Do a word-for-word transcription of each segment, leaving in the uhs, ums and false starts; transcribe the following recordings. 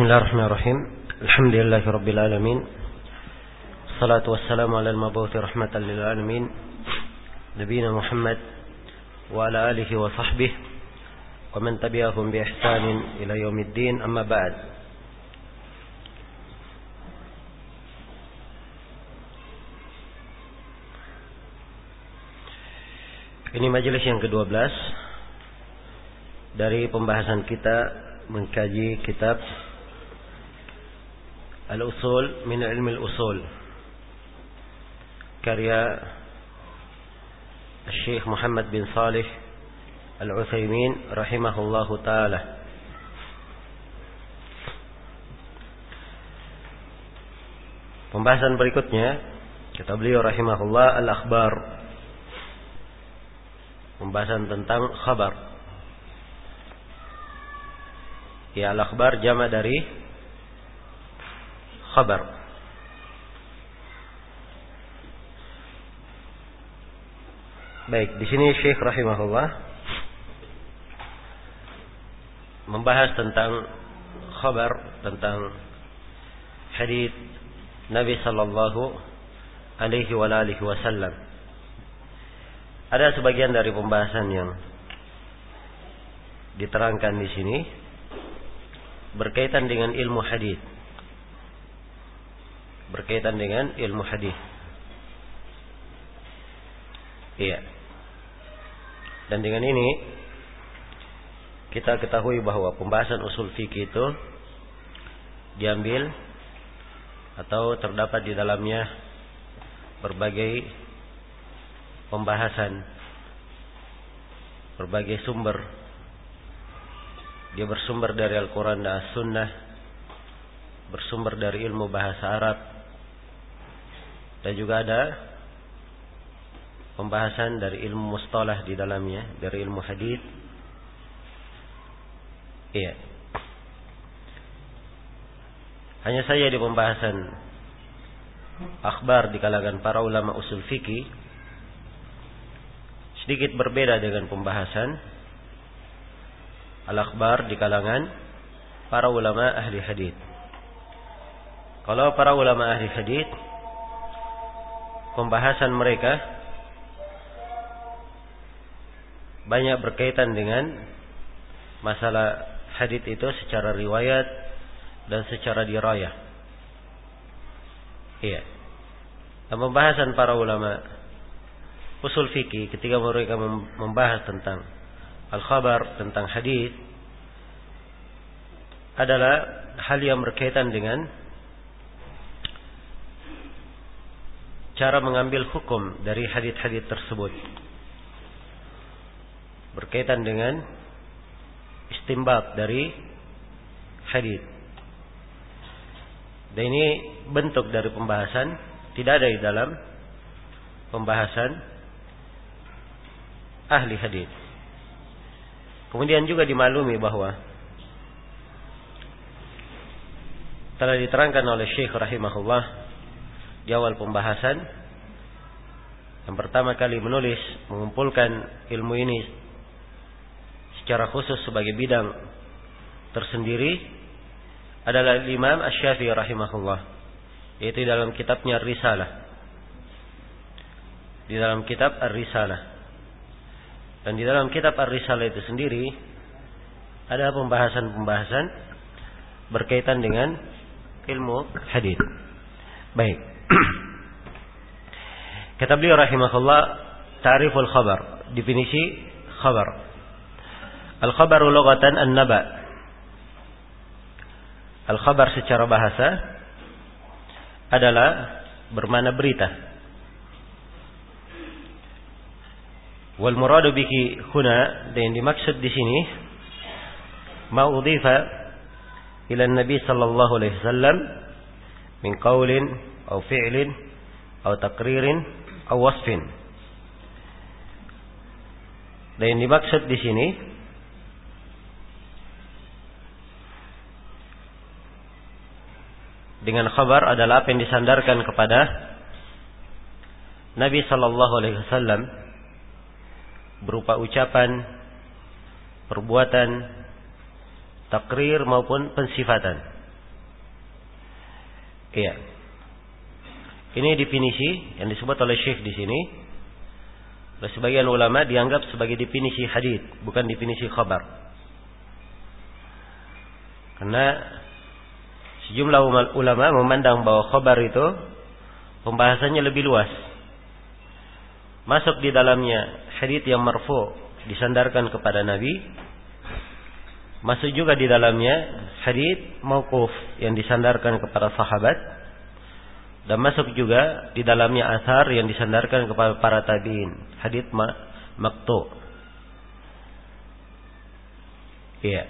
Bismillahirrahmanirrahim. Alhamdulillahirabbil alamin. Salatu wassalamu ala al-mabuthi rahmatan lil alamin. Nabiyina Muhammad wa ala alihi wa sahbihi wa man tabi'ahum bi ihsanin ila yaumiddin. Amma ba'd. Ini majelis yang kedua belas dari pembahasan kita mengkaji kitab Al-Usul min Ilmi Al-Usul karya Syekh Muhammad bin Salih Al-Utsaimin rahimahullahu taala. Pembahasan berikutnya kata beliau rahimahullah Al-Akhbar, pembahasan tentang khabar. Ya, al-akhbar jama dari khabar. Baik, di sini Syekh rahimahullah membahas tentang khabar, tentang hadits Nabi sallallahu alaihi wa alihi wasallam. Ada sebagian dari pembahasan yang diterangkan di sini berkaitan dengan ilmu hadis. Berkaitan dengan ilmu hadis. Iya. Dan dengan ini kita ketahui bahwa pembahasan usul fikih itu diambil atau terdapat di dalamnya berbagai pembahasan, berbagai sumber. Dia bersumber dari Al-Quran dan As-Sunnah, bersumber dari ilmu bahasa Arab, dan juga ada pembahasan dari ilmu mustalah di dalamnya, dari ilmu hadits. Iya. Hanya saja di pembahasan akhbar di kalangan para ulama usul fikih sedikit berbeda dengan pembahasan al-akhbar di kalangan para ulama ahli hadits. Kalau para ulama ahli hadits, pembahasan mereka banyak berkaitan dengan masalah hadits itu secara riwayat dan secara dirayah. Iya. Dan pembahasan para ulama usul fikih ketika mereka membahas tentang al-khabar, tentang hadis, adalah hal yang berkaitan dengan cara mengambil hukum dari hadis-hadis tersebut, berkaitan dengan istinbat dari hadis. Dan ini bentuk dari pembahasan, tidak ada di dalam pembahasan ahli hadis. Kemudian juga dimaklumi bahwa telah diterangkan oleh Syekh rahimahullah di awal pembahasan, yang pertama kali menulis, mengumpulkan ilmu ini secara khusus sebagai bidang tersendiri adalah Imam Asy-Syafi'i rahimahullah, yaitu dalam kitabnya Ar-Risalah. Di dalam kitab Ar-Risalah. Dan di dalam kitab Ar-Risalah itu sendiri ada pembahasan-pembahasan berkaitan dengan ilmu hadis. Baik. Kata beliau rahimahullah, ta'riful khabar, definisi khabar. Al-khabaru lughatan an-naba. Al-khabar secara bahasa adalah bermakna berita. Wal muradu bihi huna, dan dimaksud di sini ma udhifa ila Nabi sallallahu alaihi wasallam min qaulin aw fi'lin aw taqririn aw wasfin. Dan dimaksud di sini dengan khabar adalah apa yang disandarkan kepada Nabi sallallahu alaihi wasallam berupa ucapan, perbuatan, takrir maupun pensifatan. Iya. Ini definisi yang disebut oleh Syekh di sini. Oleh sebagian ulama dianggap sebagai definisi hadits, bukan definisi khabar. Karena sejumlah ulama memandang bahwa khabar itu pembahasannya lebih luas. Masuk di dalamnya hadits yang marfu' disandarkan kepada Nabi. Masuk juga di dalamnya hadits mauquf yang disandarkan kepada sahabat. Dan masuk juga di dalamnya athar yang disandarkan kepada para tabi'in, hadits maqtu'. Iya.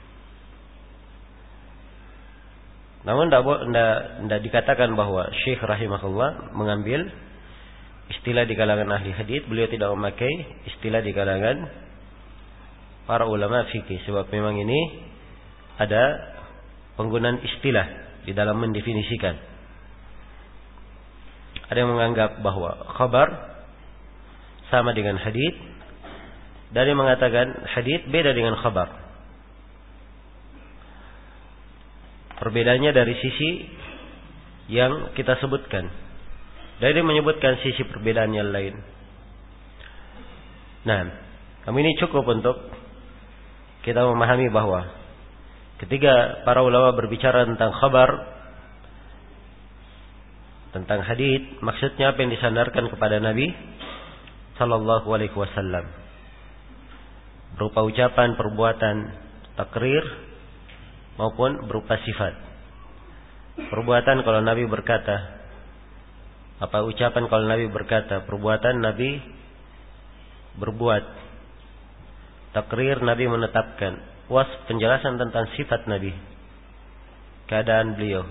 Namun tidak dikatakan bahwa Syekh rahimahullah mengambil istilah di kalangan ahli hadits. Beliau tidak memakai istilah di kalangan para ulama fikih, sebab memang ini ada penggunaan istilah di dalam mendefinisikan. Ada yang menganggap bahwa khabar sama dengan hadits, dan yang mengatakan hadits beda dengan khabar. Perbedaannya dari sisi yang kita sebutkan. Dari menyebutkan sisi perbedaan yang lain. Nah, kami ini cukup untuk kita memahami bahwa ketika para ulama berbicara tentang khabar, tentang hadits, maksudnya apa yang disandarkan kepada Nabi sallallahu alaihi wasallam, berupa ucapan, perbuatan, takrir maupun berupa sifat. Perbuatan kalau Nabi berkata, apa ucapan kalau Nabi berkata, perbuatan Nabi berbuat, takrir Nabi menetapkan, was penjelasan tentang sifat Nabi, keadaan beliau.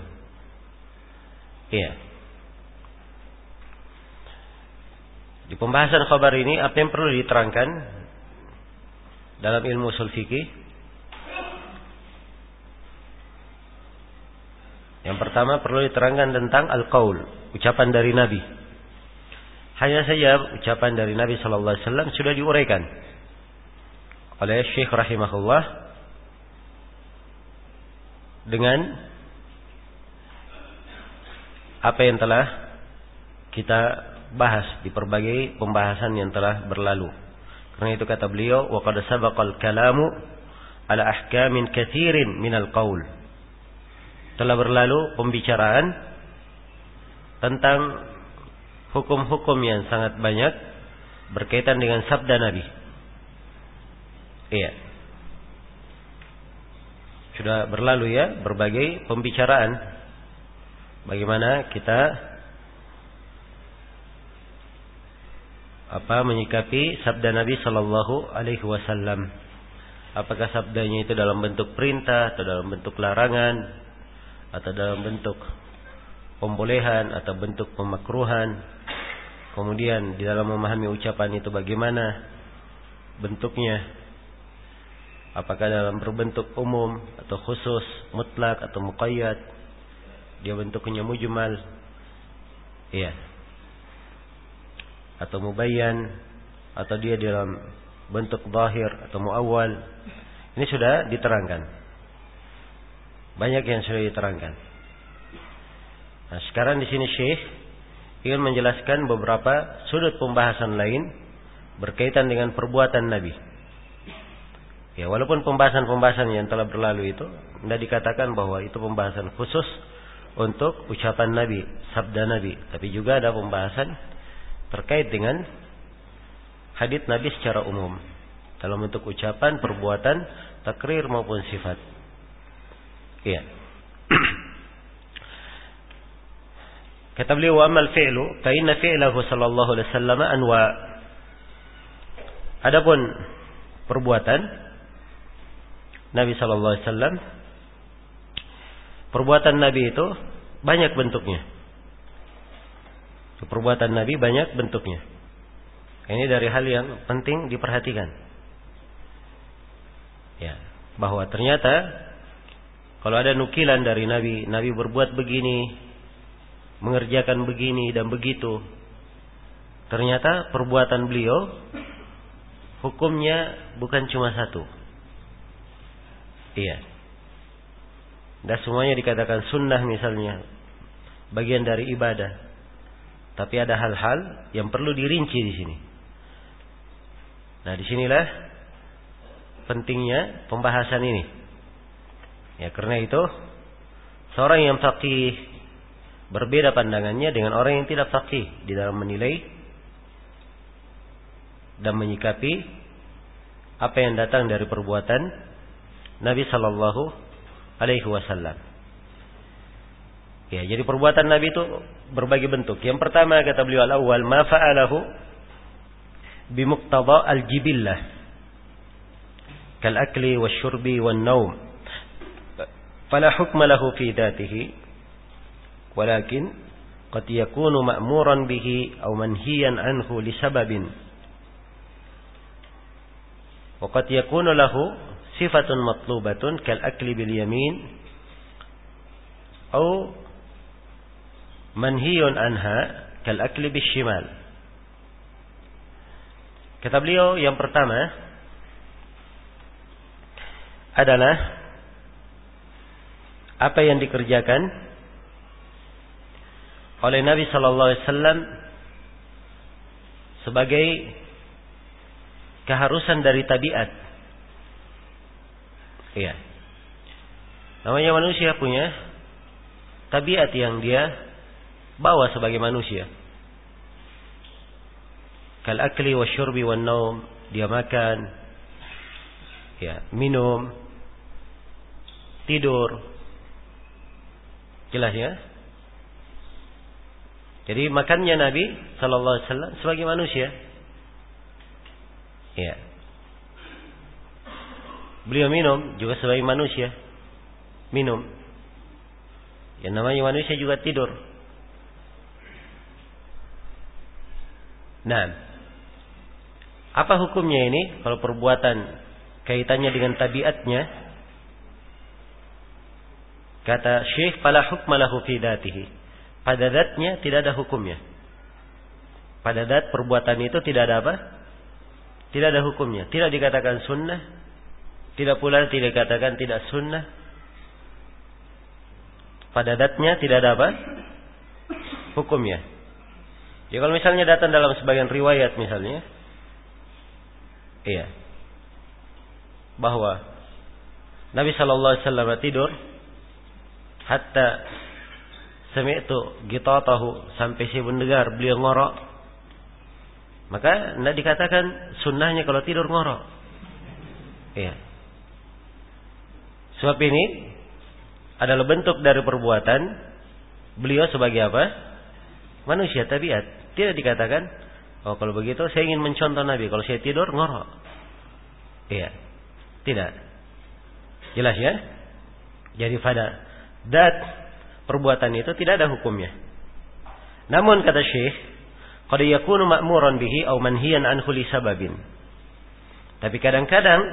Iya. Di pembahasan khabar ini apa yang perlu diterangkan dalam ilmu ushul fikih? Yang pertama perlu diterangkan tentang al-qaul, ucapan dari Nabi. Hanya saja ucapan dari Nabi sallallahu alaihi wasallam sudah diuraikan oleh Syekh rahimahullah dengan apa yang telah kita bahas di berbagai pembahasan yang telah berlalu. Karena itu kata beliau, wa qad sabaqal kalamu ala ahkamin katsirin minal qaul. Telah berlalu pembicaraan tentang hukum-hukum yang sangat banyak berkaitan dengan sabda Nabi. Iya. Sudah berlalu ya berbagai pembicaraan bagaimana kita apa menyikapi sabda Nabi sallallahu alaihi wasallam. Apakah sabdanya itu dalam bentuk perintah atau dalam bentuk larangan atau dalam bentuk pembolehan atau bentuk pemakruhan. Kemudian di dalam memahami ucapan itu bagaimana bentuknya, apakah dalam berbentuk umum atau khusus, mutlak atau muqayyad, dia bentuknya mujmal, iya, atau mubayyan, atau dia dalam bentuk zahir atau muawwal. Ini sudah diterangkan. Banyak yang sudah diterangkan. Nah, sekarang di sini Syekh ingin menjelaskan beberapa sudut pembahasan lain berkaitan dengan perbuatan Nabi. Ya, walaupun pembahasan-pembahasan yang telah berlalu itu tidak dikatakan bahwa itu pembahasan khusus untuk ucapan Nabi, sabda Nabi, tapi juga ada pembahasan terkait dengan hadits Nabi secara umum dalam bentuk ucapan, perbuatan, takrir maupun sifat. Iya. Kata beliau, wa amal fi'lu fa inna fi'lahu sallallahu alaihi wasallam anwa. Adapun perbuatan Nabi sallallahu alaihi wasallam, perbuatan Nabi itu banyak bentuknya. Perbuatan Nabi banyak bentuknya. Ini dari hal yang penting diperhatikan. Ya, bahwa ternyata kalau ada nukilan dari Nabi, Nabi berbuat begini, mengerjakan begini dan begitu. Ternyata perbuatan beliau hukumnya bukan cuma satu. Iya. Dan semuanya dikatakan sunnah misalnya. bagian dari ibadah. Tapi ada hal-hal yang perlu dirinci di sini. Nah, disinilah pentingnya pembahasan ini. Ya, karena itu seorang yang faqih berbeda pandangannya dengan orang yang tidak faqih di dalam menilai dan menyikapi apa yang datang dari perbuatan Nabi sallallahu alaihi wasallam. Ya, jadi perbuatan Nabi itu berbagai bentuk. Yang pertama kata beliau al-awwal ma fa'alahu bimuqtada al-jibillah kal akli wasyurbi wan naum fala hukma lahu fi dhatihi walakin qad yakunu ma'muran bihi aw manhiyan anhu li sababin wa qad yakunu lahu sifatun matlubatun kal akli bil yamin aw manhiyun anha kal akli bis shimal. Kata beliau yang pertama adalah apa yang dikerjakan oleh Nabi sallallahu alaihi wasallam sebagai keharusan dari tabiat. Iya. Namanya manusia punya tabiat yang dia bawa sebagai manusia. Kal akli wasyurbi wan naum, dia makan, ya, minum, tidur. Jelas ya? Jadi makannya Nabi sallallahu alaihi wasallam sebagai manusia. Ya. Beliau minum juga sebagai manusia. Minum. Yang namanya manusia juga tidur. Nah, apa hukumnya ini kalau perbuatan kaitannya dengan tabiatnya? Kata Syekh, fala hukma lahu fi dzatihi. Pada zatnya tidak ada hukumnya. Pada zat perbuatan itu tidak ada apa? Tidak ada hukumnya. Tidak dikatakan sunnah, tidak pula tidak dikatakan tidak sunnah. Pada zatnya tidak ada apa? Hukumnya. Ya kalau misalnya datang dalam sebagian riwayat misalnya, iya, bahwa Nabi sallallahu alaihi wasallam tidur hatta sami'tu gitatahu, sampai saya mendengar beliau ngorok, maka tidak dikatakan sunnahnya kalau tidur ngorok. Iya. Sebab ini adalah bentuk dari perbuatan beliau sebagai apa? Manusia tabiat. Tidak dikatakan, oh kalau begitu saya ingin mencontoh Nabi, kalau saya tidur ngorok. Iya. Tidak. Jelas ya? Jadi pada dat perbuatan itu tidak ada hukumnya. Namun kata Syekh, qad yakunu ma'muran bihi aw manhiyan anhu li sababin. Tapi kadang-kadang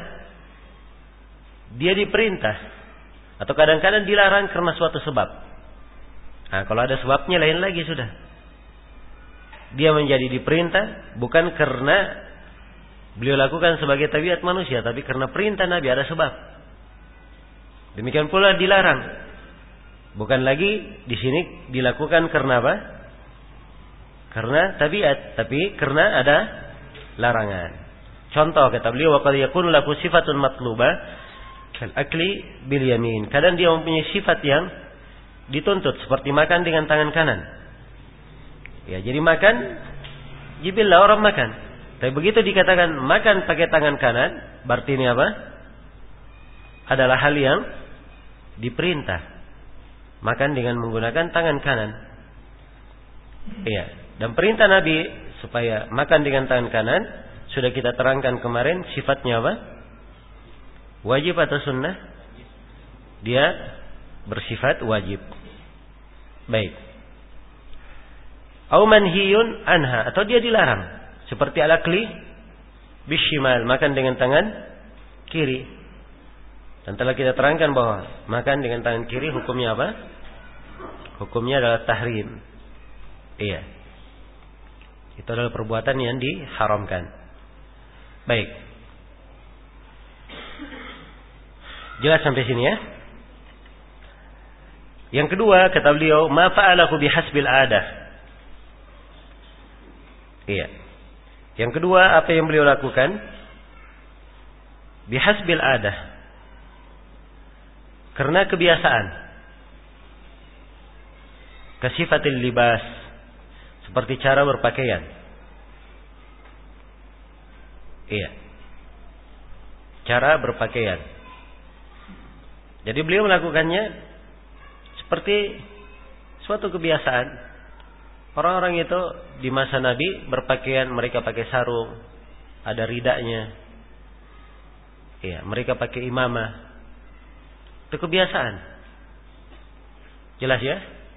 dia diperintah atau kadang-kadang dilarang karena suatu sebab. Nah, kalau ada sebabnya lain lagi sudah. Dia menjadi diperintah bukan karena beliau lakukan sebagai tabiat manusia, tapi karena perintah Nabi, ada sebab. Demikian pula dilarang. Bukan lagi di sini dilakukan karena apa? Karena tabiat, tapi karena ada larangan. Contoh kata beliau, wa qad yakunu lahu sifatun matlubah kal akli bil yamin. Kadang dia mempunyai sifat yang dituntut seperti makan dengan tangan kanan. Ya, jadi makan jibillah, orang makan. Tapi begitu dikatakan makan pakai tangan kanan, berarti ini apa? Adalah hal yang diperintah. Makan dengan menggunakan tangan kanan. Iya, dan perintah Nabi supaya makan dengan tangan kanan sudah kita terangkan kemarin, sifatnya apa? Wajib atau sunnah? Dia bersifat wajib. Baik. Au manhiyun anha, atau dia dilarang, seperti al-akli bishimal, makan dengan tangan kiri. Dan telah kita terangkan bahwa makan dengan tangan kiri hukumnya apa? Hukumnya adalah tahrim. Iya. Itu adalah perbuatan yang diharamkan. Baik. Jelas sampai sini ya? Yang kedua, kata beliau, ma fa'alahu bihasbil adah. Iya. Yang kedua, apa yang beliau lakukan? Bihasbil adah. Karena kebiasaan. Kasifatil libas. Seperti cara berpakaian. Iya. Cara berpakaian. Jadi beliau melakukannya seperti suatu kebiasaan. Orang-orang itu di masa Nabi berpakaian, mereka pakai sarung, ada ridanya. Iya, mereka pakai imamah. Itu kebiasaan. Jelas ya?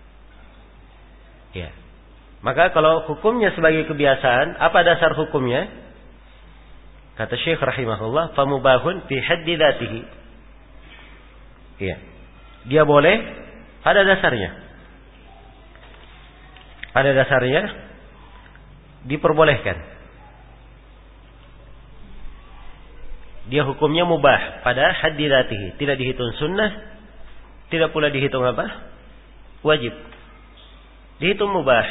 Iya. Maka kalau hukumnya sebagai kebiasaan, apa dasar hukumnya? Kata Syekh rahimahullah, famubahun fi haddi dzatihi. Iya. Dia boleh pada dasarnya. Pada dasarnya diperbolehkan. Dia hukumnya mubah pada haddi dzatihi, tidak dihitung sunnah, tidak pula dihitung apa? Wajib. Dihitung mubah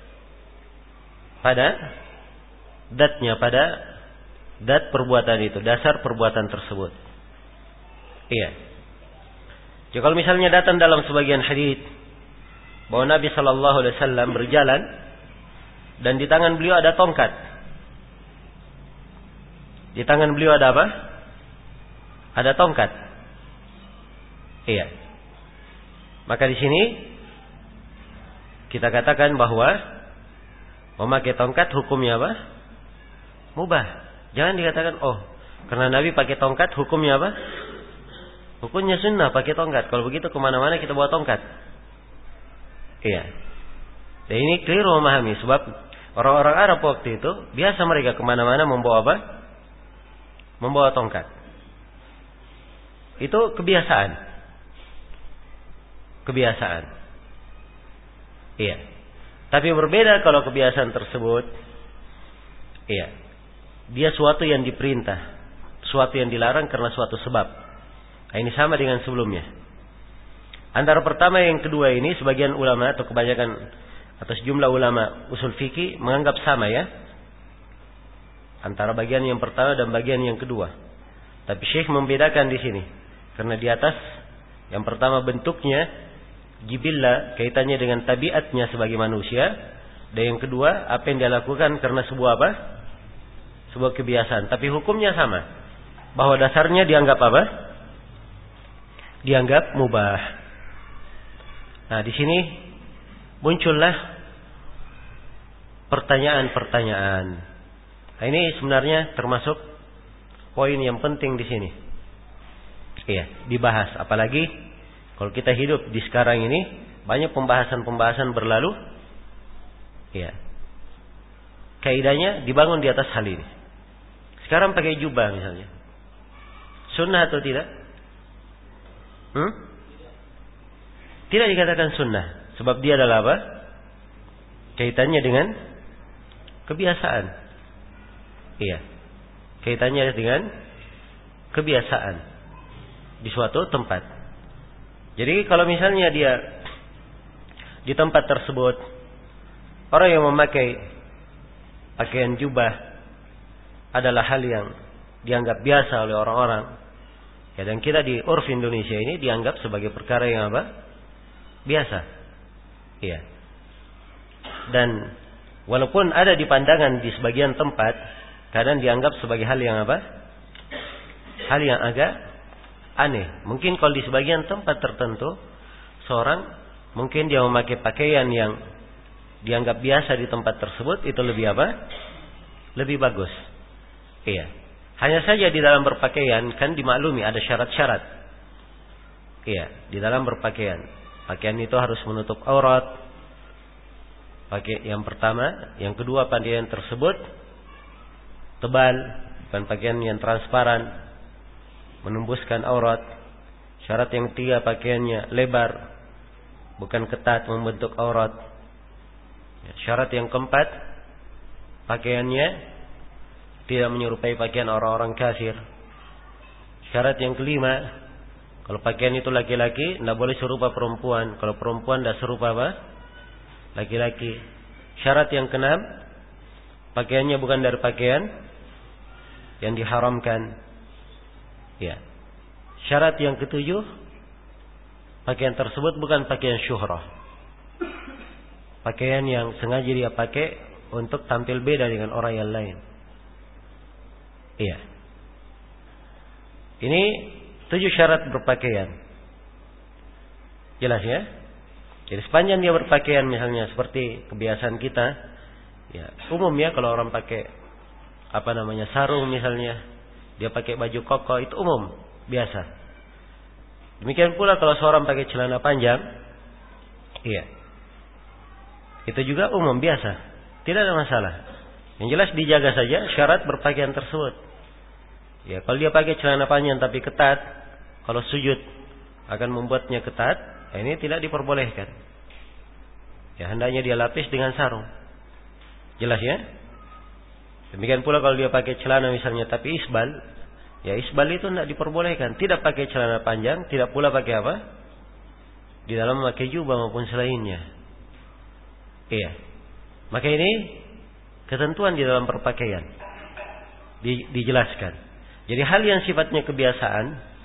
pada datnya, pada dat perbuatan itu, dasar perbuatan tersebut. Iya. Jadi kalau misalnya datang dalam sebagian hadis bahwa Nabi Shallallahu Alaihi Wasallam berjalan dan di tangan beliau ada tongkat. Di tangan beliau ada apa? Ada tongkat. Iya. Maka di sini kita katakan bahwa memakai tongkat hukumnya apa? Mubah. Jangan dikatakan oh karena Nabi pakai tongkat hukumnya apa? Hukumnya sunnah pakai tongkat. Kalau begitu kemana-mana kita bawa tongkat. Iya. Dan ini keliru memahami. Sebab orang-orang Arab waktu itu biasa mereka kemana-mana membawa apa? Membawa tongkat. Itu kebiasaan. Kebiasaan. Iya. Tapi berbeda kalau kebiasaan tersebut. Iya. Dia suatu yang diperintah. Suatu yang dilarang karena suatu sebab. Nah, ini sama dengan sebelumnya. Antara pertama yang kedua ini sebagian ulama atau kebanyakan atau sejumlah ulama usul fikih menganggap sama ya. Antara bagian yang pertama dan bagian yang kedua. Tapi Syekh membedakan di sini. Karena di atas yang pertama bentuknya jibillah, kaitannya dengan tabiatnya sebagai manusia, dan yang kedua apa yang dia lakukan karena sebuah apa? Sebuah kebiasaan, tapi hukumnya sama. Bahwa dasarnya dianggap apa? Dianggap mubah. Nah, di sini muncullah pertanyaan-pertanyaan. Nah, ini sebenarnya termasuk poin yang penting di sini. Iya, dibahas. Apalagi kalau kita hidup di sekarang ini banyak pembahasan-pembahasan berlalu. Iya. Kaidahnya dibangun di atas hal ini. Sekarang pakai jubah misalnya. Sunnah atau tidak? Hmm? Tidak dikatakan sunnah. Sebab dia adalah apa? Kaitannya dengan kebiasaan. Iya. Kaitannya dengan kebiasaan. Di suatu tempat. Jadi kalau misalnya dia di tempat tersebut orang yang memakai pakaian jubah adalah hal yang dianggap biasa oleh orang-orang. Ya, dan kita di urf Indonesia ini dianggap sebagai perkara yang apa? Biasa. Iya. Dan walaupun ada di pandangan di sebagian tempat, kadang dianggap sebagai hal yang apa? Hal yang agak aneh. Mungkin kalau di sebagian tempat tertentu, seorang mungkin dia memakai pakaian yang dianggap biasa di tempat tersebut, itu lebih apa? Lebih bagus. Iya. Hanya saja di dalam berpakaian kan dimaklumi ada syarat-syarat. Iya, di dalam berpakaian. Pakaian itu harus menutup aurat. Pakai yang pertama, yang kedua pakaian tersebut tebal, bukan pakaian yang transparan, menembuskan aurat. Syarat yang ketiga pakaiannya lebar, bukan ketat membentuk aurat. Syarat yang keempat pakaiannya tidak menyerupai pakaian orang-orang kafir. Syarat yang kelima, Kalau pakaian itu laki-laki, tidak boleh serupa perempuan. Kalau perempuan tidak serupa apa? Laki-laki. Syarat yang keenam, pakaiannya bukan dari pakaian yang diharamkan. Ya. Syarat yang ketujuh, pakaian tersebut bukan pakaian syuhrah. Pakaian yang sengaja dia pakai untuk tampil beda dengan orang yang lain. Iya. Ini tujuh syarat berpakaian. Jelas ya? Jadi sepanjang dia berpakaian misalnya seperti kebiasaan kita, ya umum ya kalau orang pakai apa namanya sarung misalnya, dia pakai baju koko itu umum, biasa. Demikian pula kalau seorang pakai celana panjang, iya, itu juga umum biasa, tidak ada masalah. Yang jelas dijaga saja syarat berpakaian tersebut. Ya, kalau dia pakai celana panjang tapi ketat, kalau sujud akan membuatnya ketat, ini tidak diperbolehkan. Ya, hendaknya dia lapis dengan sarung. Jelas ya? Demikian pula kalau dia pakai celana misalnya tapi isbal, ya isbal itu tidak diperbolehkan. Tidak pakai celana panjang, tidak pula pakai apa? Di dalam memakai jubah maupun selainnya. Iya. Maka ini ketentuan di dalam berpakaian di, dijelaskan. Jadi hal yang sifatnya kebiasaan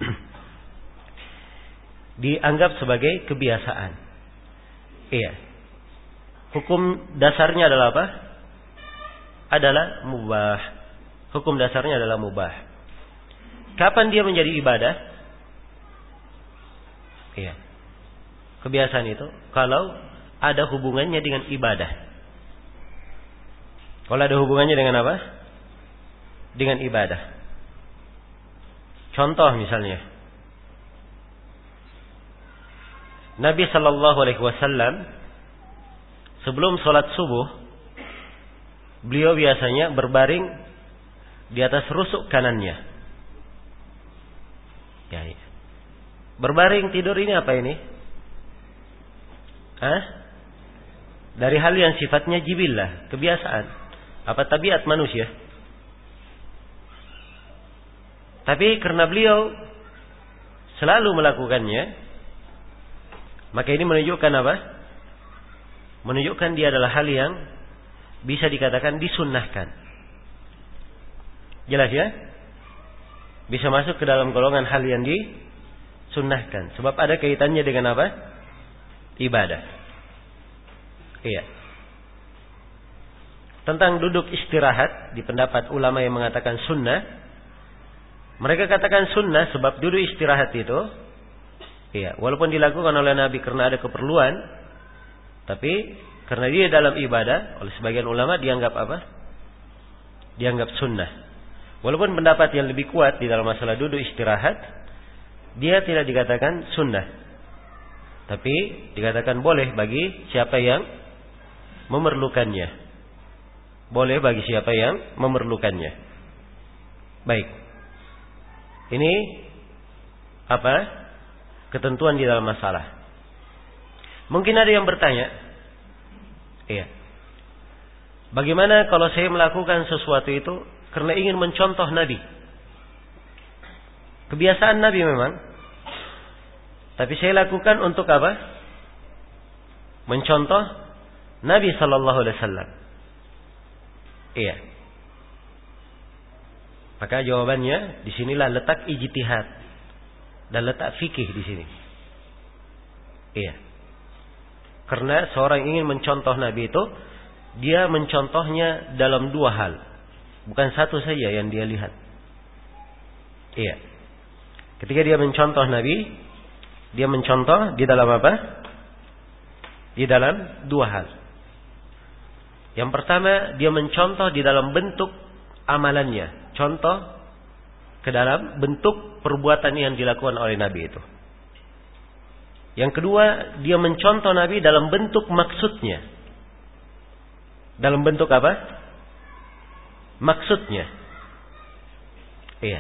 dianggap sebagai kebiasaan. Iya. Hukum dasarnya adalah apa? Adalah mubah. Hukum dasarnya adalah mubah. Kapan dia menjadi ibadah? Iya. Kebiasaan itu kalau ada hubungannya dengan ibadah. Kalau ada hubungannya dengan apa? Dengan ibadah. Contoh misalnya, Nabi Shallallahu Alaihi Wasallam sebelum sholat subuh, beliau biasanya berbaring di atas rusuk kanannya. Ya, ya. Berbaring tidur ini apa ini? Hah? Dari hal yang sifatnya jibillah, kebiasaan, apa tabiat manusia. Tapi karena beliau selalu melakukannya, maka ini menunjukkan apa? Menunjukkan dia adalah hal yang bisa dikatakan disunnahkan. Jelas ya? Bisa masuk ke dalam golongan hal yang disunnahkan. Sebab ada kaitannya dengan apa? Ibadah. Iya. Tentang duduk istirahat, di pendapat ulama yang mengatakan sunnah, mereka katakan sunnah sebab duduk istirahat itu, iya, walaupun dilakukan oleh Nabi karena ada keperluan, tapi karena dia dalam ibadah, oleh sebagian ulama dianggap apa? Dianggap sunnah. Walaupun pendapat yang lebih kuat di dalam masalah duduk istirahat, dia tidak dikatakan sunnah, tapi dikatakan boleh bagi siapa yang memerlukannya. Boleh bagi siapa yang memerlukannya. Baik. Ini apa? Ketentuan di dalam masalah. Mungkin ada yang bertanya, iya, bagaimana kalau saya melakukan sesuatu itu karena ingin mencontoh Nabi? Kebiasaan Nabi memang, tapi saya lakukan untuk apa? Mencontoh Nabi Sallallahu Alaihi Wasallam. Iya. Maka jawabannya disinilah letak ijtihad dan letak fikih di sini. Iya. Karena seorang ingin mencontoh Nabi itu, dia mencontohnya dalam dua hal, bukan satu saja yang dia lihat. Iya. Ketika dia mencontoh Nabi, dia mencontoh di dalam apa? Di dalam dua hal. Yang pertama, dia mencontoh di dalam bentuk amalannya. Contoh ke dalam bentuk perbuatan yang dilakukan oleh Nabi itu. Yang kedua, dia mencontoh Nabi dalam bentuk maksudnya. Dalam bentuk apa? Maksudnya. Iya.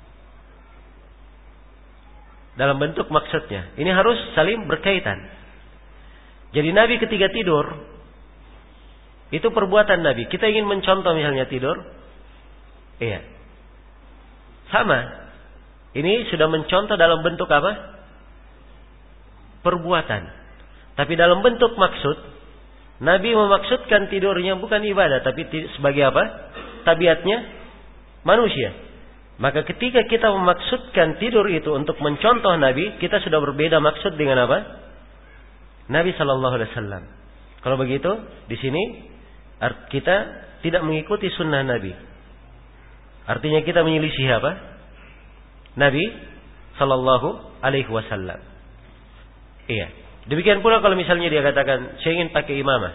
Dalam bentuk maksudnya. Ini harus saling berkaitan. Jadi Nabi ketika tidur, itu perbuatan Nabi. Kita ingin mencontoh misalnya tidur. Iya. Sama. Ini sudah mencontoh dalam bentuk apa? Perbuatan. Tapi dalam bentuk maksud, Nabi memaksudkan tidurnya bukan ibadah, tapi sebagai apa? Tabiatnya manusia. Maka ketika kita memaksudkan tidur itu untuk mencontoh Nabi, kita sudah berbeda maksud dengan apa? Nabi Shallallahu Alaihi Wasallam. Kalau begitu, di sini kita tidak mengikuti sunnah Nabi. Artinya kita menyelisih apa? Nabi Shallallahu Alaihi Wasallam. Iya. Demikian pula kalau misalnya dia katakan, saya ingin pakai imamah.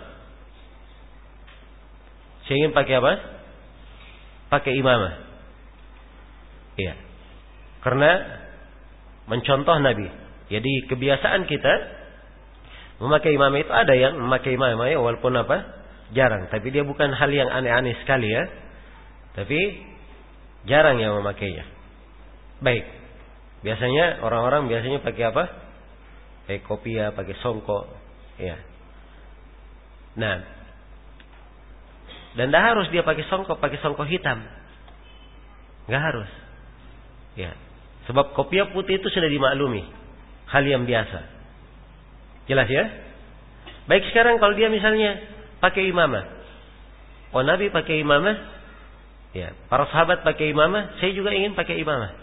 Saya ingin pakai apa? Pakai imamah. Iya. Karena mencontoh Nabi. Jadi kebiasaan kita memakai imamah itu, ada yang memakai imamah ya, walaupun apa? Jarang. Tapi dia bukan hal yang aneh-aneh sekali ya. Tapi jarang yang memakainya. Baik. Biasanya orang-orang biasanya pakai apa? Pakai kopiah, pakai songkok. Ya. Nah. Dan tidak harus dia pakai songkok, pakai songkok hitam. Nggak harus. Ya. Sebab kopiah putih itu sudah dimaklumi. Hal yang biasa. Jelas ya? Baik, sekarang kalau dia misalnya pakai imamah. Oh, Nabi pakai imamah. Ya. Para sahabat pakai imamah. Saya juga ingin pakai imamah.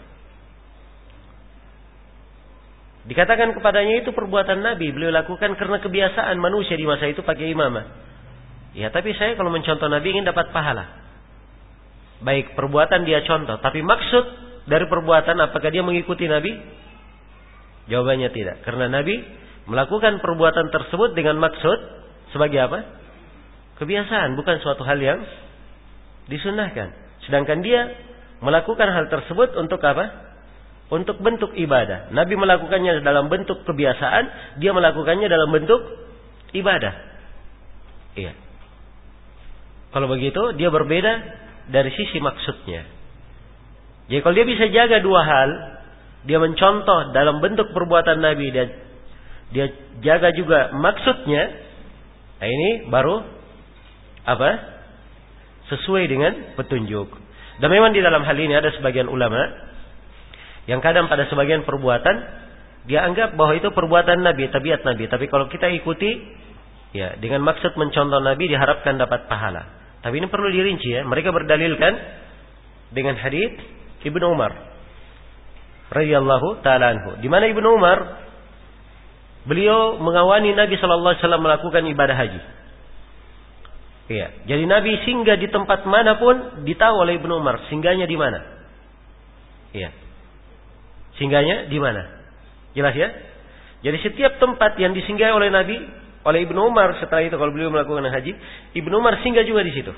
Dikatakan kepadanya itu perbuatan Nabi. Beliau lakukan karena kebiasaan manusia di masa itu pakai imamah. Ya, tapi saya kalau mencontoh Nabi ingin dapat pahala. Baik, perbuatan dia contoh. Tapi maksud dari perbuatan apakah dia mengikuti Nabi? Jawabannya tidak. Karena Nabi melakukan perbuatan tersebut dengan maksud sebagai apa? Kebiasaan, bukan suatu hal yang disunnahkan. Sedangkan dia melakukan hal tersebut untuk apa? Untuk bentuk ibadah. Nabi melakukannya dalam bentuk kebiasaan, dia melakukannya dalam bentuk ibadah. Iya. Kalau begitu, dia berbeda dari sisi maksudnya. Jadi kalau dia bisa jaga dua hal, dia mencontoh dalam bentuk perbuatan Nabi dan dia jaga juga maksudnya, nah ini baru apa? Sesuai dengan petunjuk. Dan memang di dalam hal ini ada sebagian ulama yang kadang pada sebagian perbuatan dia anggap bahwa itu perbuatan Nabi, tabiat Nabi. Tapi kalau kita ikuti, ya dengan maksud mencontoh Nabi diharapkan dapat pahala. Tapi ini perlu dirinci ya. Mereka berdalilkan dengan hadits Ibnu Umar radhiyallahu taala anhu. Di mana Ibnu Umar beliau mengawani Nabi sallallahu alaihi wasallam melakukan ibadah haji. Iya. Jadi Nabi singgah di tempat manapun ditahu oleh Ibnu Umar singgahnya di mana. Iya. Singgahnya di mana? Jelas ya? Jadi setiap tempat yang disinggahi oleh Nabi, oleh Ibnu Umar setelah itu kalau beliau melakukan haji, Ibnu Umar singgah juga di situ.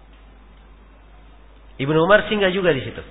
Ibnu Umar singgah juga di situ.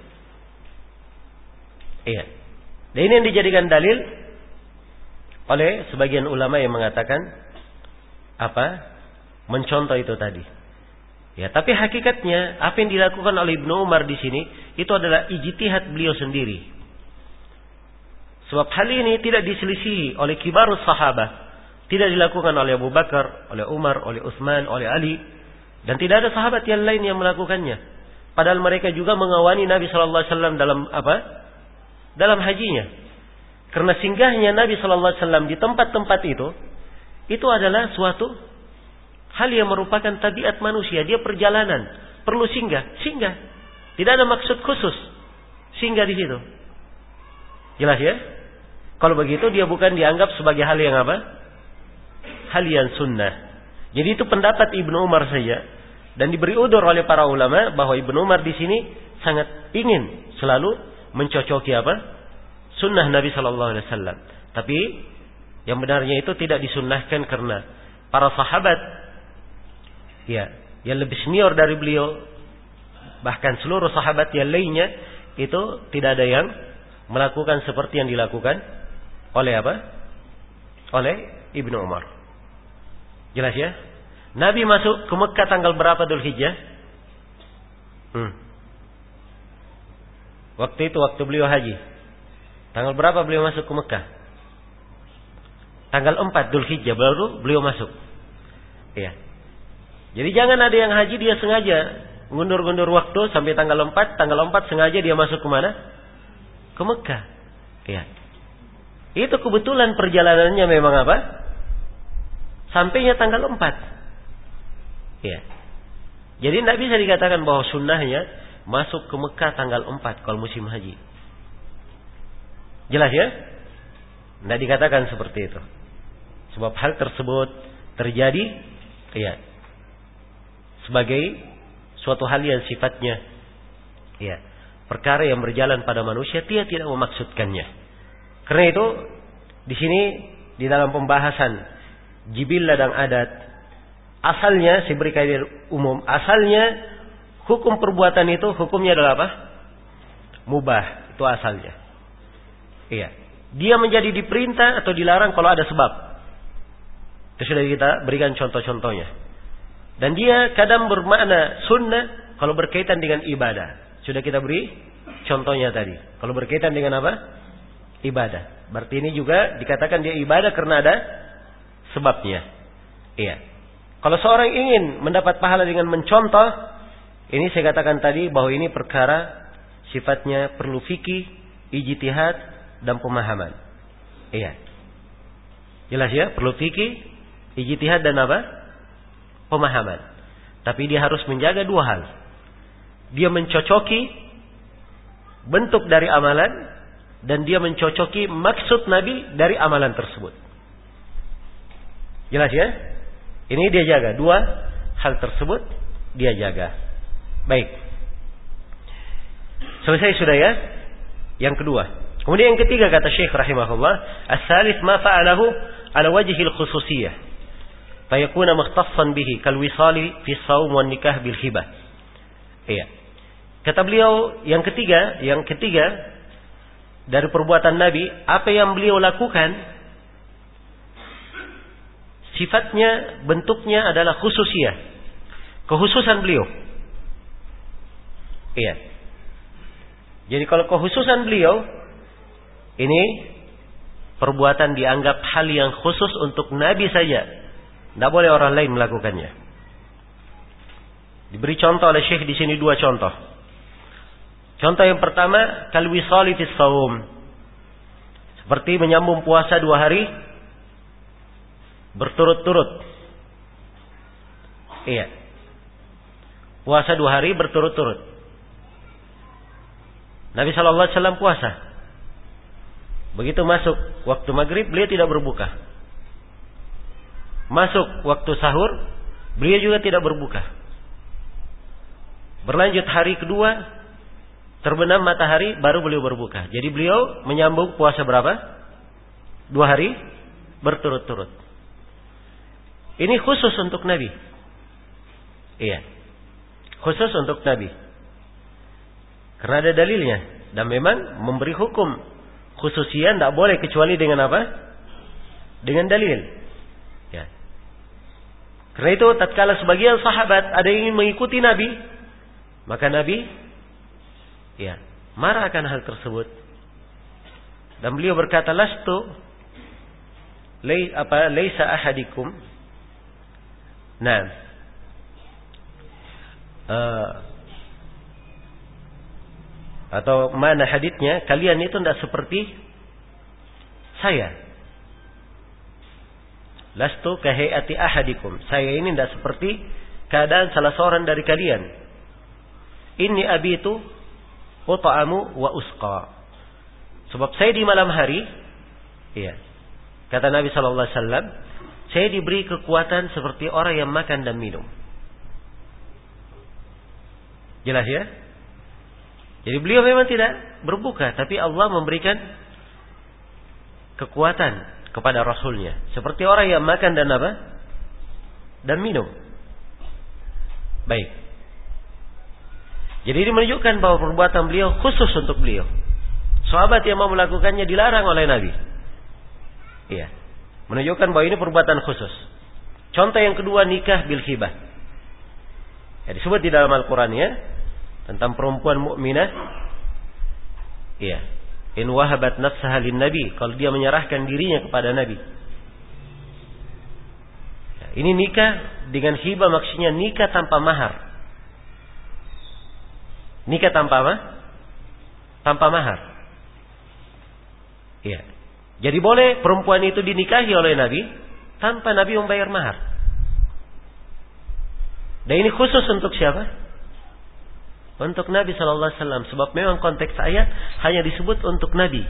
Iya. Dan ini yang dijadikan dalil oleh sebagian ulama yang mengatakan apa? Mencontoh itu tadi. Ya, tapi hakikatnya apa yang dilakukan oleh Ibnu Umar di sini itu adalah ijtihad beliau sendiri. Sebab hal ini tidak diselisihi oleh kibarus sahabat, tidak dilakukan oleh Abu Bakar, oleh Umar, oleh Utsman, oleh Ali, dan tidak ada sahabat yang lain yang melakukannya. Padahal mereka juga mengawani Nabi sallallahu alaihi wasallam dalam apa? Dalam hajinya. Karena singgahnya Nabi sallallahu alaihi wasallam di tempat-tempat itu, itu adalah suatu hal yang merupakan tabiat manusia. Dia perjalanan, perlu singgah, singgah. Tidak ada maksud khusus singgah di situ. Jelas ya? Kalau begitu dia bukan dianggap sebagai hal yang apa? Hal yang sunnah. Jadi itu pendapat Ibnu Umar saja. Dan diberi udzur oleh para ulama bahwa Ibnu Umar di sini sangat ingin selalu mencocoki apa? Sunnah Nabi Sallallahu Alaihi Wasallam. Tapi yang benarnya itu tidak disunnahkan karena para sahabat, ya, yang lebih senior dari beliau, bahkan seluruh sahabat yang lainnya itu tidak ada yang melakukan seperti yang dilakukan oleh apa? Oleh Ibnu Umar. Jelas ya? Nabi masuk ke Mekah tanggal berapa Dzulhijjah? Hmm. Waktu itu waktu beliau haji. Tanggal berapa beliau masuk ke Mekah? Tanggal empat Dzulhijjah baru beliau masuk. Iya. Jadi jangan ada yang haji dia sengaja ngundur-ngundur waktu sampai tanggal empat, tanggal empat sengaja dia masuk ke mana? ke Mekah. Ya. Itu kebetulan perjalanannya memang apa? Sampainya tanggal empat. Ya. Jadi tidak bisa dikatakan bahwa sunnahnya masuk ke Mekah tanggal empat kalau musim haji. Jelas ya? Tidak dikatakan seperti itu. Sebab hal tersebut terjadi ya, sebagai suatu hal yang sifatnya ya, perkara yang berjalan pada manusia, dia tidak memaksudkannya. Karena itu di sini di dalam pembahasan jibillah dan adat, asalnya saya beri kaidah umum, asalnya hukum perbuatan itu hukumnya adalah apa? Mubah, itu asalnya. Iya. Dia menjadi diperintah atau dilarang kalau ada sebab. Itu sudah kita berikan contoh-contohnya. Dan dia kadang bermakna sunnah kalau berkaitan dengan ibadah. Sudah kita beri contohnya tadi. Kalau berkaitan dengan apa? Ibadah. Berarti ini juga dikatakan dia ibadah karena ada sebabnya. Iya. Kalau seorang ingin mendapat pahala dengan mencontoh, ini saya katakan tadi bahwa ini perkara sifatnya perlu fikih, ijtihad dan pemahaman. Iya. Jelas ya? Perlu fikih, ijtihad dan apa? Pemahaman. Tapi dia harus menjaga dua hal. Dia mencocoki bentuk dari amalan dan dia mencocoki maksud Nabi dari amalan tersebut. Jelas ya? Ini dia jaga. Dua hal tersebut dia jaga. Baik. Selesai sudah ya? Yang kedua. Kemudian yang ketiga kata Syekh rahimahullah, as-salis ma fa'alahu ala wajhil khususiyah. Fayakuna mukhtassan bihi kal wisali fi shaum wan nikah bil hibah. Iya. Kata beliau yang ketiga, yang ketiga dari perbuatan Nabi, apa yang beliau lakukan sifatnya, bentuknya adalah khususiyah. Kekhususan beliau. Iya. Jadi kalau kekhususan beliau ini perbuatan dianggap hal yang khusus untuk Nabi saja. Tidak boleh orang lain melakukannya. Diberi contoh oleh Syekh di sini dua contoh. Contoh yang pertama, kal wisali fis shaum. Seperti menyambung puasa dua hari berturut-turut. Iya. Puasa dua hari berturut-turut. Nabi sallallahu alaihi wasallam puasa. Begitu masuk waktu maghrib, beliau tidak berbuka. Masuk waktu sahur, beliau juga tidak berbuka. Berlanjut hari kedua, terbenam matahari, baru beliau berbuka. Jadi beliau menyambung puasa berapa? Dua hari berturut-turut. Ini khusus untuk Nabi. Iya. Khusus untuk Nabi. Karena ada dalilnya. Dan memang memberi hukum khususian tidak boleh kecuali dengan apa? Dengan dalil. Ya. Karena itu tatkala sebagian sahabat ada yang ingin mengikuti Nabi, maka Nabi ya marah akan hal tersebut. Dan beliau berkata, lastu lay, apa laisa ahadikum. Nah, uh, atau mana haditsnya, kalian itu tidak seperti saya. Lastu kahayati ahadikum. Saya ini tidak seperti keadaan salah seorang dari kalian. Inni abitu ut'amu wa usqa. Sebab saya di malam hari, iya, kata Nabi sallallahu alaihi wasallam, saya diberi kekuatan seperti orang yang makan dan minum. Jelas ya? Jadi beliau memang tidak berbuka, tapi Allah memberikan kekuatan kepada Rasulnya. Seperti orang yang makan dan apa? Dan minum. Baik. Jadi ini menunjukkan bahwa perbuatan beliau khusus untuk beliau. Sahabat yang mau melakukannya dilarang oleh Nabi. Iya. Menunjukkan bahwa ini perbuatan khusus. Contoh yang kedua, nikah bil hibah. Ya, disebut di dalam Al-Quran ya. Tentang perempuan mukminah. Iya. In wahabat nafsaha lin nabi. Kalau dia menyerahkan dirinya kepada Nabi. Ya, ini nikah dengan hibah, maksudnya nikah tanpa mahar. Nikah tanpa apa? Tanpa mahar. Iya. Jadi boleh perempuan itu dinikahi oleh Nabi tanpa Nabi membayar mahar. Dan ini khusus untuk siapa? Untuk Nabi Sallallahu Alaihi Wasallam. Sebab memang konteks ayat hanya disebut untuk Nabi.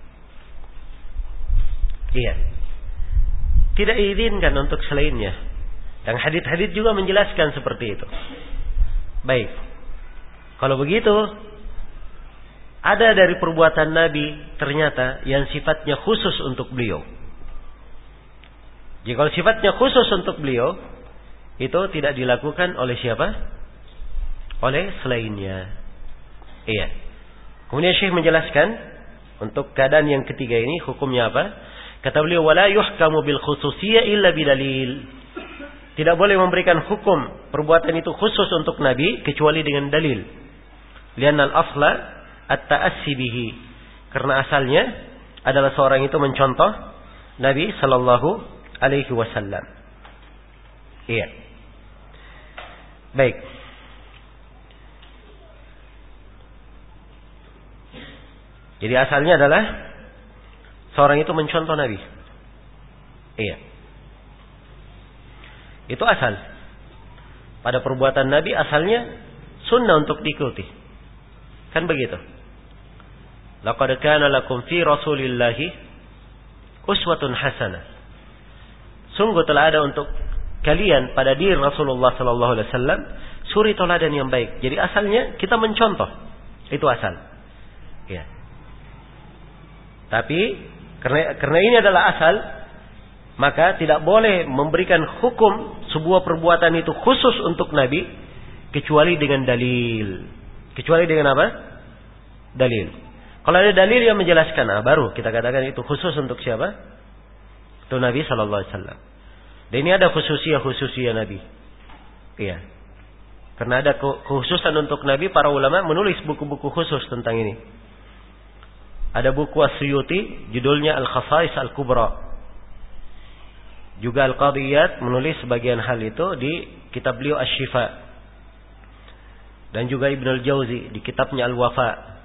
Iya. Tidak diizinkan untuk selainnya. Dan hadits-hadits juga menjelaskan seperti itu. Baik. Kalau begitu, ada dari perbuatan Nabi ternyata yang sifatnya khusus untuk beliau. Jika sifatnya khusus untuk beliau, itu tidak dilakukan oleh siapa? Oleh selainnya. Iya. Kemudian Syekh menjelaskan untuk keadaan yang ketiga ini hukumnya apa? Kata beliau, wala yuhkamu bil khususiyyah illa bidalil. Tidak boleh memberikan hukum perbuatan itu khusus untuk Nabi kecuali dengan dalil. Li'anna al-asla at-ta'assi bihi. Karena asalnya adalah seorang itu mencontoh Nabi sallallahu alaihi wasallam. Iya. Baik. Jadi asalnya adalah seorang itu mencontoh Nabi. Iya. Itu asal. Pada perbuatan Nabi asalnya sunnah untuk diikuti. Kan begitu. Laqad kana lakum fi Rasulillahi uswatun hasanah. Sungguh telah ada untuk kalian pada diri Rasulullah sallallahu alaihi wasallam suri teladan yang baik. Jadi asalnya kita mencontoh. Itu asal. Ya. Tapi karena karena ini adalah asal, maka tidak boleh memberikan hukum sebuah perbuatan itu khusus untuk Nabi kecuali dengan dalil. Kecuali dengan apa? Dalil. Kalau ada dalil yang menjelaskan, ah, baru kita katakan itu khusus untuk siapa? Itu Nabi sallallahu alaihi wasallam. Dan ini ada khususiyah-khususiyah Nabi. Iya. Karena ada kekhususan untuk Nabi, para ulama menulis buku-buku khusus tentang ini. Ada buku As-Suyuti judulnya Al-Khasais Al-Kubra. Juga Al-Qadiyat menulis sebagian hal itu di kitab beliau Asy-Syifa. Dan juga Ibn Al-Jauzi di kitabnya Al-Wafa.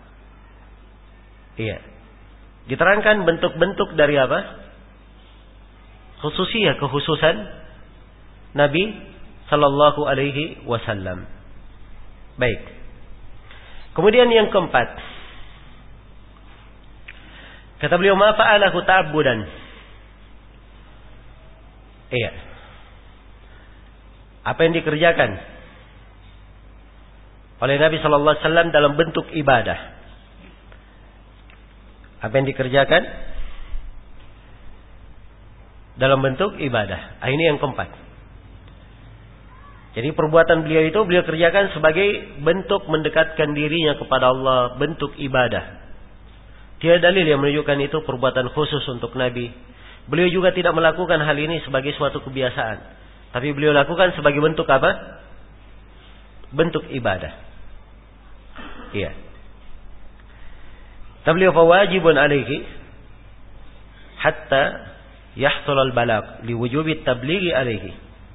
Iya. Diterangkan bentuk-bentuk dari apa? Khususiyah, kekhususan Nabi sallallahu alaihi wasallam. Baik. Kemudian yang keempat. Kata beliau, ma fa'alahu ta'abbudan. Iya. Apa yang dikerjakan oleh Nabi sallallahu alaihi wasallam dalam bentuk ibadah. Apa yang dikerjakan dalam bentuk ibadah. Ah, ini yang keempat. Jadi perbuatan beliau itu beliau kerjakan sebagai bentuk mendekatkan dirinya kepada Allah, bentuk ibadah. Tiada dalil yang menunjukkan itu perbuatan khusus untuk Nabi. Beliau juga tidak melakukan hal ini sebagai suatu kebiasaan. Tapi beliau lakukan sebagai bentuk apa? Bentuk ibadah. Iya. Tapi beliau fawajibun alaihi hatta yahsul al-balagh liwujubi at-tablighi alaihi.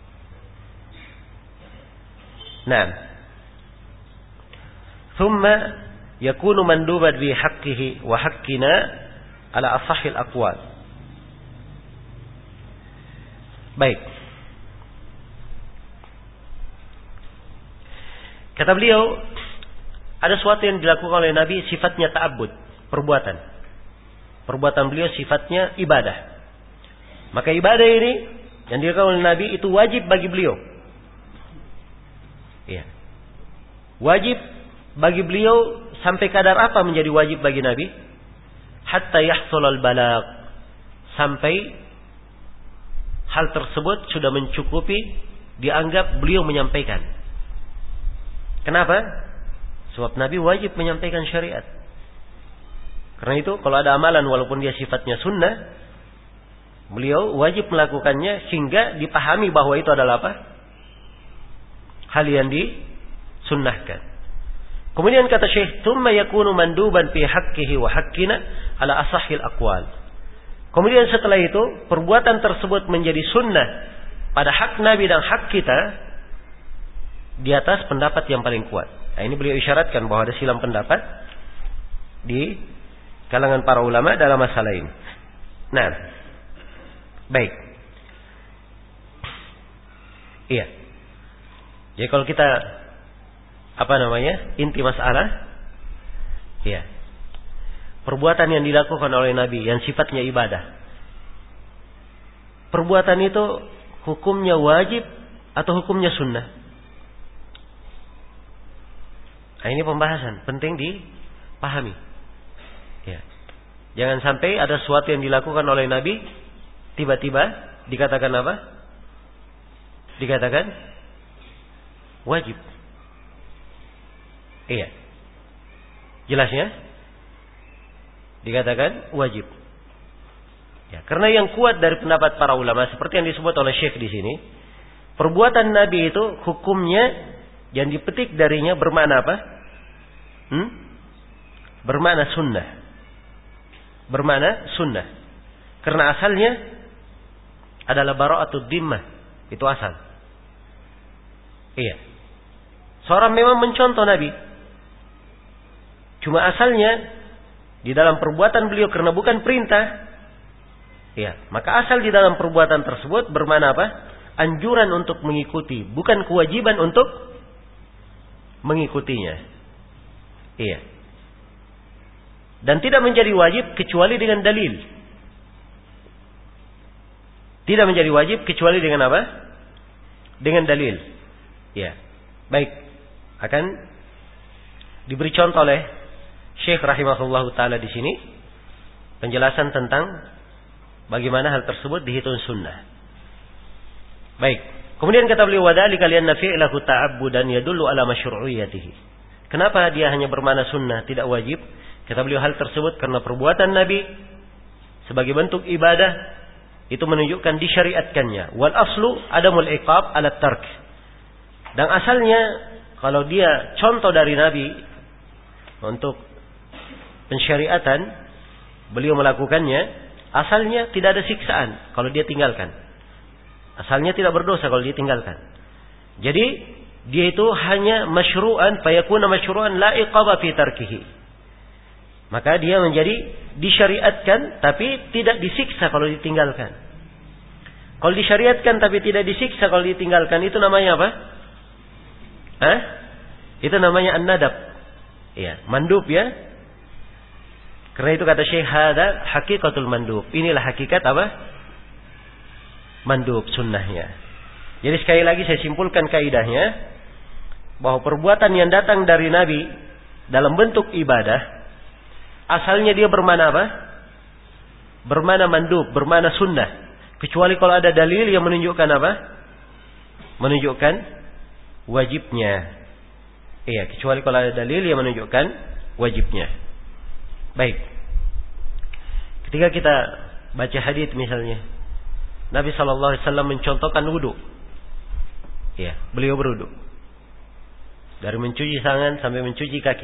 Naam. Thumma yakunu manduban bi haqqihi wa haqqina ala asahhil aqwal. Baik. Kata beliau, ada sesuatu yang dilakukan oleh Nabi sifatnya ta'abbud, perbuatan. Perbuatan beliau sifatnya ibadah. Maka ibadah ini yang dilakukan oleh Nabi itu wajib bagi beliau. Ya. Wajib bagi beliau sampai kadar apa menjadi wajib bagi Nabi? Hatta yahsul al-balagh. Sampai hal tersebut sudah mencukupi, dianggap beliau menyampaikan. Kenapa? Sebab Nabi wajib menyampaikan syariat. Karena itu kalau ada amalan walaupun dia sifatnya sunnah, beliau wajib melakukannya hingga dipahami bahwa itu adalah apa? Hal yang disunnahkan. Kemudian kata Syekh, "Tsumma yakunu manduban fi haqqihi wa haqqina ala asahhil aqwal." Kemudian setelah itu, perbuatan tersebut menjadi sunnah pada hak Nabi dan hak kita di atas pendapat yang paling kuat. Nah, ini beliau isyaratkan bahwa ada silang pendapat di kalangan para ulama dalam masalah ini. Nah, baik. Iya. Jadi kalau kita apa namanya? Inti masalah, iya. Perbuatan yang dilakukan oleh Nabi yang sifatnya ibadah. Perbuatan itu hukumnya wajib atau hukumnya sunnah? Nah, ini pembahasan penting dipahami. Ya. Jangan sampai ada sesuatu yang dilakukan oleh Nabi tiba-tiba dikatakan apa? Dikatakan wajib. Iya. Jelasnya? Dikatakan wajib. Ya, karena yang kuat dari pendapat para ulama seperti yang disebut oleh Syekh di sini, perbuatan Nabi itu hukumnya yang dipetik darinya bermakna apa? Hmm? Bermakna sunnah. Bermakna sunnah. Karena asalnya adalah bara'atud dhimmah. Itu asal. Iya. Seorang memang mencontoh Nabi. Cuma asalnya di dalam perbuatan beliau karena bukan perintah. Iya. Maka asal di dalam perbuatan tersebut bermakna apa? Anjuran untuk mengikuti. Bukan kewajiban untuk mengikutinya. Iya. Dan tidak menjadi wajib kecuali dengan dalil. Tidak menjadi wajib kecuali dengan apa? Dengan dalil. Ya. Baik. Akan diberi contoh oleh Syekh rahimahullah taala di sini penjelasan tentang bagaimana hal tersebut dihitung sunnah. Baik. Kemudian kata beliau wadzalika li'anna fi'lahu ta'abbudan yadullu ala masyru'iyyatihi. Kenapa dia hanya bermakna sunnah tidak wajib? Kata beliau hal tersebut karena perbuatan Nabi sebagai bentuk ibadah itu menunjukkan disyariatkannya. Wal aslu adamul iqab ala tark. Dan asalnya kalau dia contoh dari Nabi untuk pensyariatan beliau melakukannya, asalnya tidak ada siksaan kalau dia tinggalkan. Asalnya tidak berdosa kalau dia tinggalkan. Jadi dia itu hanya masyru'an fayakuna masyru'an la iqaba fi tarkihi. Maka dia menjadi disyariatkan tapi tidak disiksa kalau ditinggalkan. Kalau disyariatkan tapi tidak disiksa kalau ditinggalkan itu namanya apa? Hah? Itu namanya an-nadab. Ya, mandub ya. Karena itu kata Syekh hada hakikatul mandub. Inilah hakikat apa? Mandub sunnahnya. Jadi sekali lagi saya simpulkan kaidahnya bahwa perbuatan yang datang dari Nabi dalam bentuk ibadah asalnya dia bermana apa? Bermana mandub, bermana sunnah. Kecuali kalau ada dalil yang menunjukkan apa? Menunjukkan wajibnya. Iya, kecuali kalau ada dalil yang menunjukkan wajibnya. Baik. Ketika kita baca hadits misalnya, Nabi sallallahu alaihi wasallam mencontohkan wudu. Iya, beliau berwudu. Dari mencuci tangan sampai mencuci kaki.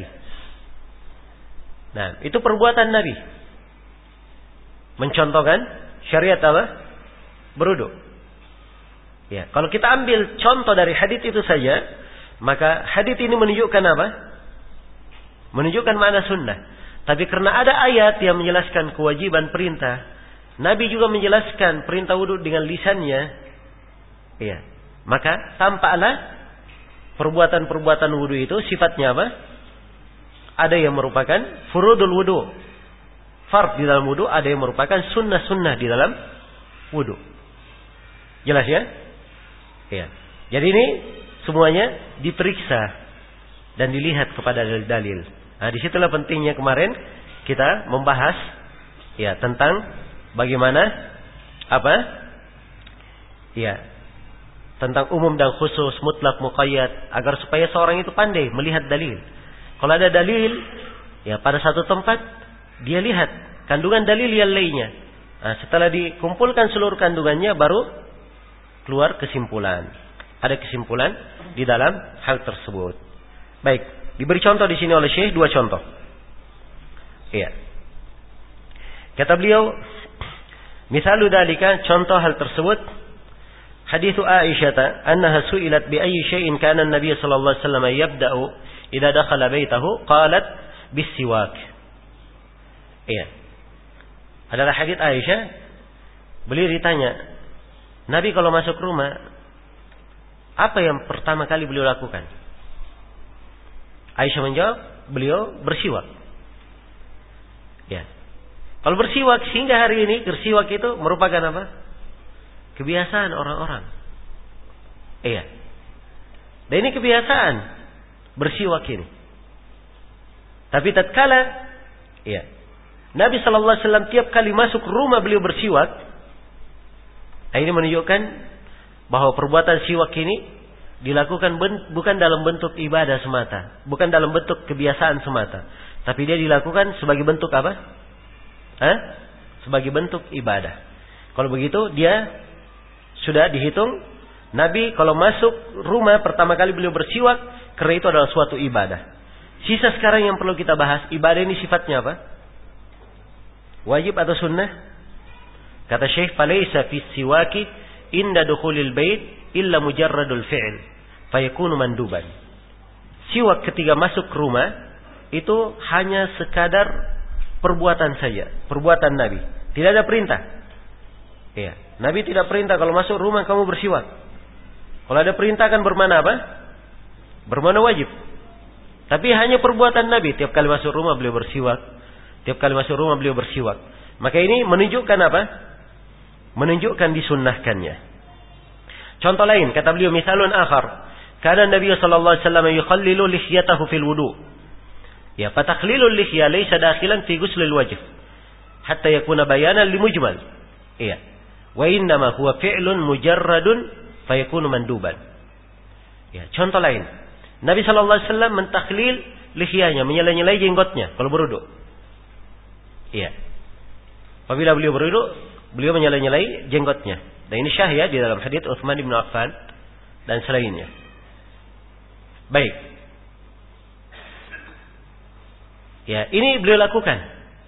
Nah, itu perbuatan Nabi. Mencontohkan syariat apa? Berwudu. Ya, kalau kita ambil contoh dari hadits itu saja, maka hadits ini menunjukkan apa? Menunjukkan makna sunnah. Tapi karena ada ayat yang menjelaskan kewajiban perintah, Nabi juga menjelaskan perintah wudu dengan lisannya. Ya, maka tampaklah perbuatan-perbuatan wudu itu sifatnya apa? Ada yang merupakan furudul wudu, fard di dalam wudu, ada yang merupakan sunnah-sunnah di dalam wudu. Jelas ya? Ya. Jadi ini semuanya diperiksa dan dilihat kepada dalil. Nah, disitulah pentingnya kemarin kita membahas ya tentang bagaimana apa? Ya, tentang umum dan khusus, mutlak, muqayyad, agar supaya seorang itu pandai melihat dalil. Kalau ada dalil, ya pada satu tempat dia lihat kandungan dalil yang lainnya. Nah, setelah dikumpulkan seluruh kandungannya baru keluar kesimpulan. Ada kesimpulan di dalam hal tersebut. Baik, diberi contoh di sini oleh Syekh dua contoh. Iya. Kata beliau, misalu dalika, contoh hal tersebut, hadithu Aisyah annaha su'ilat bi ayyi syai'in kana an-nabiy sallallahu alaihi wasallam yabda'u idza dakhala baitahu qalat bis-siwak. Iya. Adalah hadits Aisyah. Beliau ditanya, Nabi kalau masuk rumah, apa yang pertama kali beliau lakukan? Aisyah menjawab, beliau bersiwak. Ya. Kalau bersiwak sehingga hari ini, bersiwak itu merupakan apa? Kebiasaan orang-orang. Iya. Dan ini kebiasaan bersiwak ini. Tapi tatkala, iya, Nabi Shallallahu Alaihi Wasallam tiap kali masuk rumah beliau bersiwak, ini menunjukkan bahwa perbuatan siwak ini dilakukan bukan dalam bentuk ibadah semata, bukan dalam bentuk kebiasaan semata, tapi dia dilakukan sebagai bentuk apa? Hah? Sebagai bentuk ibadah. Kalau begitu dia sudah dihitung Nabi kalau masuk rumah pertama kali beliau bersiwak, karena itu adalah suatu ibadah. Sisa sekarang yang perlu kita bahas, ibadah ini sifatnya apa? Wajib atau sunnah? Kata Syekh, "Falaysa fi siwaki inda dukhulil bait illa mujarradul fi'l, fayakunu manduban." Siwak ketika masuk ke rumah itu hanya sekadar perbuatan saja, perbuatan Nabi. Tidak ada perintah. Iya, Nabi tidak perintah kalau masuk rumah kamu bersiwak. Kalau ada perintah kan bermana apa? Bermana wajib. Tapi hanya perbuatan Nabi. Tiap kali masuk rumah beliau bersiwak. Tiap kali masuk rumah beliau bersiwak. Maka ini menunjukkan apa? Menunjukkan disunnahkannya. Contoh lain, kata beliau, misalun akhar. Kana Nabi sallallahu alaihi wasallam yukhallilu lihyatahu fil wudu. Ya, fatakhlilul lihya laysa dakhilan fi ghuslil wajh. Hatta yakuna bayanan limujmal. Iya. Wa innama huwa fi'lun mujarradun fayakunu manduban. Ya, contoh lain. Nabi Shallallahu Alaihi Wasallam mentakhlil lihyanya, menyela-nyelai jenggotnya kalau berwudu. Iya. Apabila beliau berwudu, beliau menyela-nyelai jenggotnya. Dan ini syahid di dalam hadits Utsman bin Affan dan selainnya. Baik. Ya, ini beliau lakukan.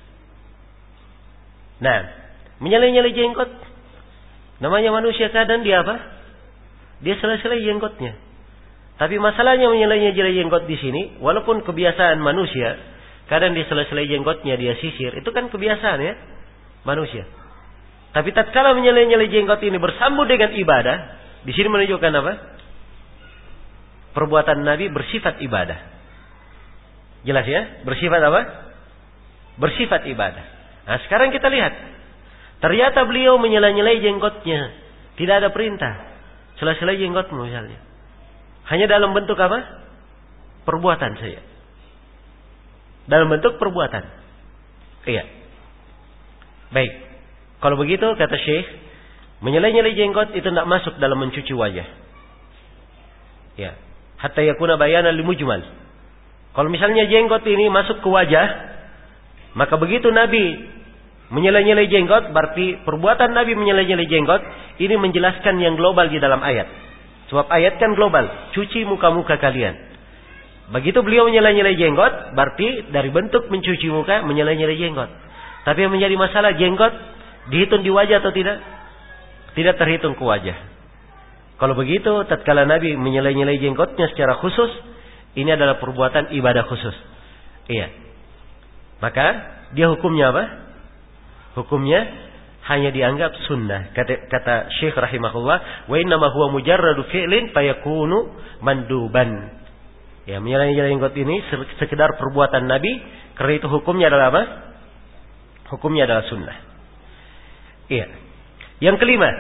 Nah, menyela-nyelai jenggot, namanya manusia kadang dia apa? Dia sela-selai jenggotnya. Tapi masalahnya menyela-nyelai jenggot di sini, walaupun kebiasaan manusia, kadang dia sela-selai jenggotnya dia sisir, itu kan kebiasaan ya manusia. Tapi tatkala menyela-nyelai jenggot ini bersambung dengan ibadah, di sini menunjukkan apa? Perbuatan Nabi bersifat ibadah. Jelas ya? Bersifat apa? Bersifat ibadah. Nah, sekarang kita lihat. Ternyata beliau menyela-nyelai jenggotnya. Tidak ada perintah. Sela-selai jenggotmu misalnya. Hanya dalam bentuk apa? Perbuatan saja. Dalam bentuk perbuatan. Iya. Baik. Kalau begitu kata Syekh, menyela-nyelai jenggot itu tidak masuk dalam mencuci wajah. Ya. Hatta yakuna bayanan limujmal. Kalau misalnya jenggot ini masuk ke wajah, maka begitu Nabi menyela-nyelai jenggot, berarti perbuatan Nabi menyela-nyelai jenggot ini menjelaskan yang global di dalam ayat. Sebab ayat kan global, cuci muka-muka kalian. Begitu beliau menyela-nyelai jenggot, berarti dari bentuk mencuci muka, menyela-nyelai jenggot. Tapi yang menjadi masalah, jenggot dihitung di wajah atau tidak? Tidak terhitung ke wajah. Kalau begitu, tatkala Nabi menyela-nyelai jenggotnya secara khusus, ini adalah perbuatan ibadah khusus. Iya. Maka dia hukumnya apa? Hukumnya hanya dianggap sunnah. Kata, kata Syekh rahimahullah, wa innama huwa mujarradu fi'lin fayakunu manduban. Ya, menyela-nyelai jenggot ini sekedar perbuatan Nabi, karena itu hukumnya adalah apa? Hukumnya adalah sunnah. Iya. Yang kelima.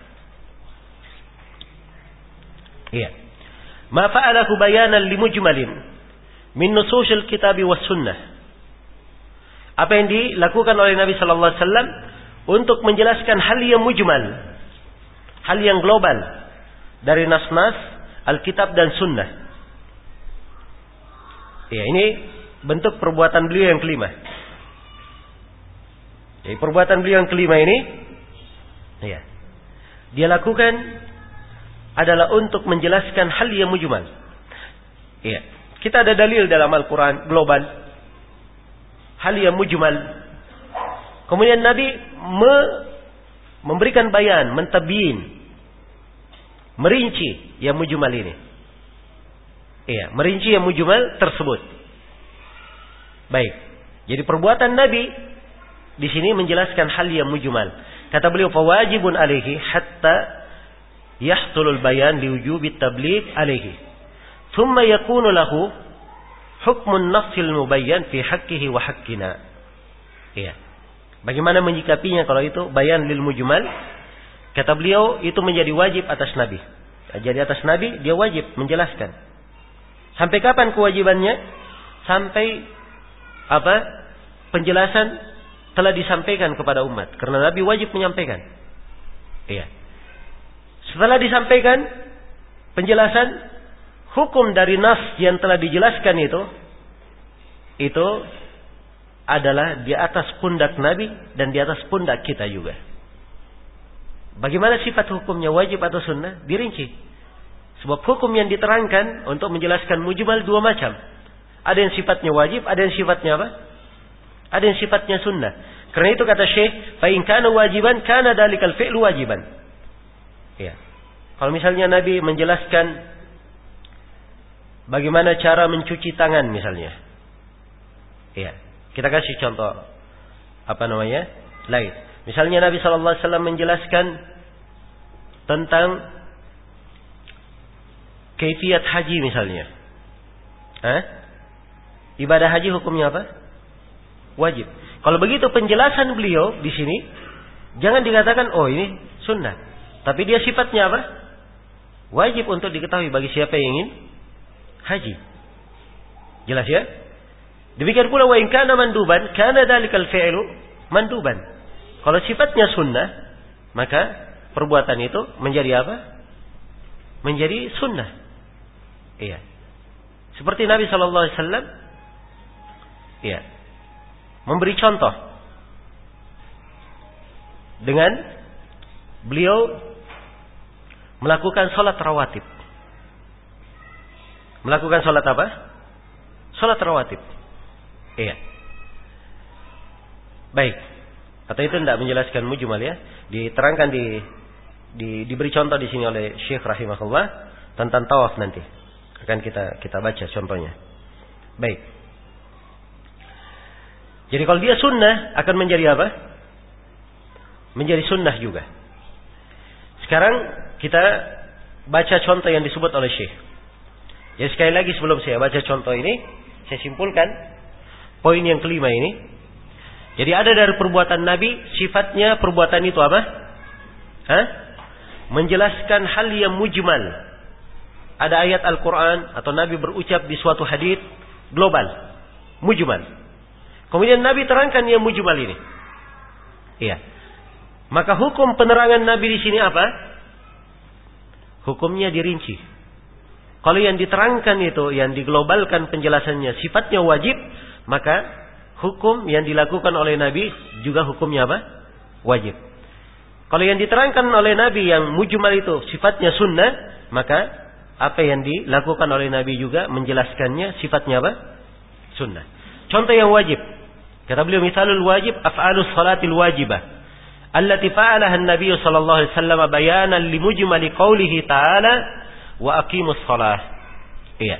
Iya. Ma fa'alahu bayanan limujmalin min nususil kitabi was sunnah. Apa yang dilakukan oleh Nabi sallallahu alaihi wasallam untuk menjelaskan hal yang mujmal, hal yang global dari nas-nas Alkitab dan Sunnah. Ya, ini bentuk perbuatan beliau yang kelima. Jadi perbuatan beliau yang kelima ini, ya, dia lakukan adalah untuk menjelaskan hal yang mujmal. Ya, kita ada dalil dalam Al-Quran global, hal yang mujmal. Kemudian Nabi me memberikan bayan, mentabyin, merinci yang mujmal ini. Iya, merinci yang mujmal tersebut. Baik. Jadi perbuatan Nabi di sini menjelaskan hal yang mujmal. Kata beliau, fawajibun alaihi hatta yahsulul bayan liwujubi tabligh alaihi. Thumma yakunu lahu hukmun nassil mubayyan fi haqqihi wa haqqina. Iya. Bagaimana menyikapinya kalau itu bayan lil mujmal? Kata beliau, itu menjadi wajib atas Nabi. Jadi atas Nabi dia wajib menjelaskan. Sampai kapan kewajibannya? Sampai apa? Penjelasan telah disampaikan kepada umat. Karena Nabi wajib menyampaikan. Iya. Setelah disampaikan penjelasan, hukum dari nas yang telah dijelaskan itu, itu adalah di atas pundak Nabi dan di atas pundak kita juga. Bagaimana sifat hukumnya, wajib atau sunnah? Dirinci. Sebab hukum yang diterangkan untuk menjelaskan mujmal dua macam. Ada yang sifatnya wajib, ada yang sifatnya apa? Ada yang sifatnya sunnah. Karena itu kata Syekh, fa in kana wajiban kana dalikal fi'lu wajiban. Ya. Kalau misalnya Nabi menjelaskan bagaimana cara mencuci tangan misalnya. Ya. Kita kasih contoh apa namanya? Lain. Misalnya Nabi sallallahu alaihi wasallam menjelaskan tentang kaifiyat haji misalnya. Hah? Ibadah haji hukumnya apa? Wajib. Kalau begitu penjelasan beliau di sini jangan dikatakan oh ini sunnah, tapi dia sifatnya apa? Wajib untuk diketahui bagi siapa yang ingin haji. Jelas ya? Demikian pula wa in kana manduban kana dalikal fi'lu manduban. Kalau sifatnya sunnah, maka perbuatan itu menjadi apa? Menjadi sunnah. Iya. Seperti Nabi sallallahu alaihi wasallam iya, memberi contoh dengan beliau melakukan sholat rawatib. Melakukan sholat apa? Sholat rawatib. Iya. Baik. Atau itu tidak menjelaskan mujmal ya. Diterangkan di, di diberi contoh di sini oleh Syekh rahimahullah tentang tawaf nanti. Akan kita kita baca contohnya. Baik. Jadi kalau dia sunnah akan menjadi apa? Menjadi sunnah juga. Sekarang kita baca contoh yang disebut oleh Syekh. Jadi sekali lagi sebelum saya baca contoh ini, saya simpulkan poin yang kelima ini. Jadi ada dari perbuatan Nabi, sifatnya perbuatan itu apa? Hah? Menjelaskan hal yang mujmal. Ada ayat Al-Quran atau Nabi berucap di suatu hadits global, mujmal. Kemudian Nabi terangkan yang mujmal ini. Iya. Maka hukum penerangan Nabi di sini apa? Hukumnya dirinci. Kalau yang diterangkan itu, yang diglobalkan penjelasannya, sifatnya wajib, maka hukum yang dilakukan oleh Nabi juga hukumnya apa? Wajib. Kalau yang diterangkan oleh Nabi yang mujmal itu sifatnya sunnah, maka apa yang dilakukan oleh Nabi juga menjelaskannya sifatnya apa? Sunnah. Contoh yang wajib. Kata beliau, misalul wajib af'alus salatil wajibah allati fa'alaha an-nabiy sallallahu alaihi wasallam bayanan li mujmali qoulihi ta'ala wa aqimus shalah. Iya.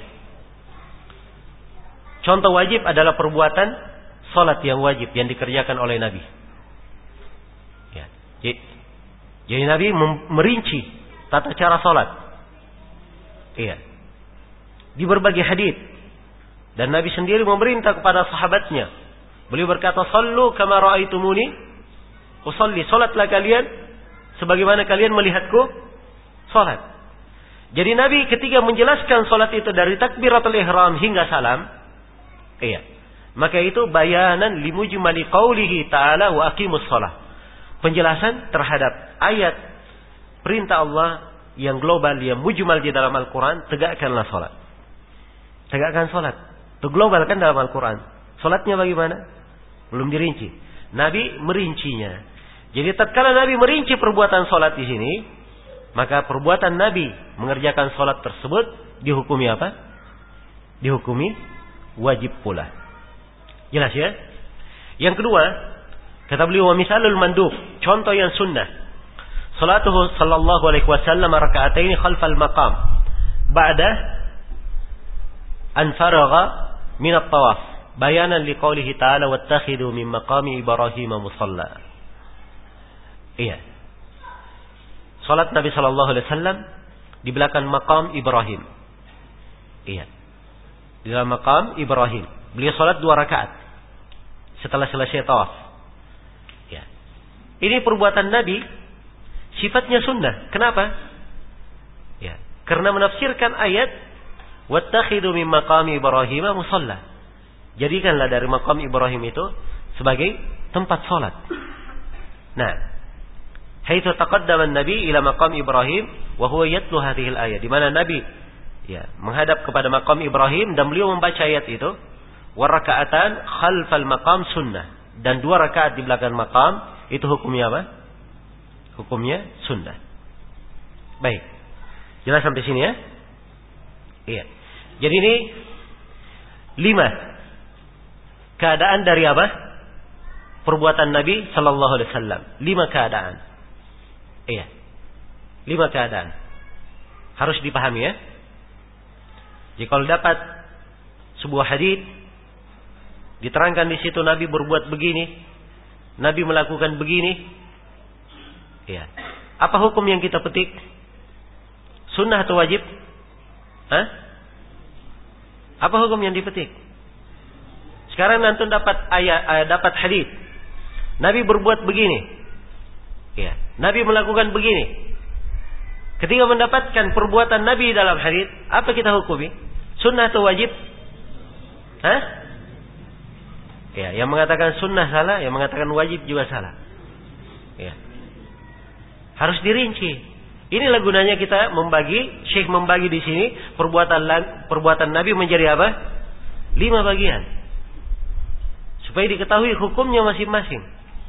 Contoh wajib adalah perbuatan salat yang wajib yang dikerjakan oleh Nabi. Ya. Jadi, jadi Nabi merinci tata cara salat. Iya. Di berbagai hadits. Dan Nabi sendiri memerintah kepada sahabatnya. Beliau berkata, "Shallu kama ra'aitumuni usalli." Salatlah kalian sebagaimana kalian melihatku salat. Jadi Nabi ketika menjelaskan salat itu dari takbiratul ihram hingga salam, iya. Maka itu bayanan limujmali qaulihi ta'ala wa aqimus shalah. Penjelasan terhadap ayat perintah Allah yang global, yang mujmal di dalam Al-Quran, tegakkanlah salat. Tegakkan salat. Itu global kan dalam Al-Quran. Salatnya bagaimana? Belum dirinci. Nabi merincinya. Jadi tatkala Nabi merinci perbuatan salat di sini, maka perbuatan Nabi mengerjakan salat tersebut dihukumi apa? Dihukumi wajib pula. Jelas ya? Yang kedua, kata beliau, wa misalul mandub, contoh yang sunnah. Salatuhu sallallahu alaihi wasallam raka'ataini khalfal maqam ba'da an faragha min at-tawaf. bayanan liqaulihi ta'ala wattakhidhu min maqami Ibrahim musalla. Iya. Salat Nabi sallallahu alaihi wasallam di belakang makam Ibrahim. Iya. Di dalam makam Ibrahim. Beliau salat dua rakaat setelah selesai tawaf. Ya. Ini perbuatan Nabi sifatnya sunnah. Kenapa? Ya, karena menafsirkan ayat wattakhidhu min maqami Ibrahim musalla. Jadikanlah dari makam Ibrahim itu sebagai tempat salat. Nah, haitsu taqaddama an-nabi ila maqam Ibrahim wa huwa yatlu hadhihi al-ayat, di mana Nabi ya menghadap kepada makam Ibrahim dan beliau membaca ayat itu, wa raka'atan khalfal maqam sunnah, dan dua rakaat di belakang makam itu hukumnya apa? Hukumnya sunnah. Baik. Jelas sampai sini ya? Iya. Jadi ini lima keadaan dari apa? Perbuatan Nabi sallallahu alaihi wasallam. Lima keadaan. Iya. Lima keadaan. Harus dipahami ya. Jadi kalau dapat sebuah hadis diterangkan di situ Nabi berbuat begini, Nabi melakukan begini, ya. Apa hukum yang kita petik? Sunnah atau wajib? Hah? Apa hukum yang dipetik? Sekarang antum dapat ayat, ayat dapat hadis. Nabi berbuat begini. Ya, Nabi melakukan begini. Ketika mendapatkan perbuatan Nabi dalam hadis, apa kita hukumi? Sunnah atau wajib? Hah? Ya, yang mengatakan sunnah salah, yang mengatakan wajib juga salah. Ya. Harus dirinci. Inilah gunanya kita membagi, Syekh membagi di sini perbuatan perbuatan Nabi menjadi apa? Lima bagian. Supaya diketahui hukumnya masing-masing.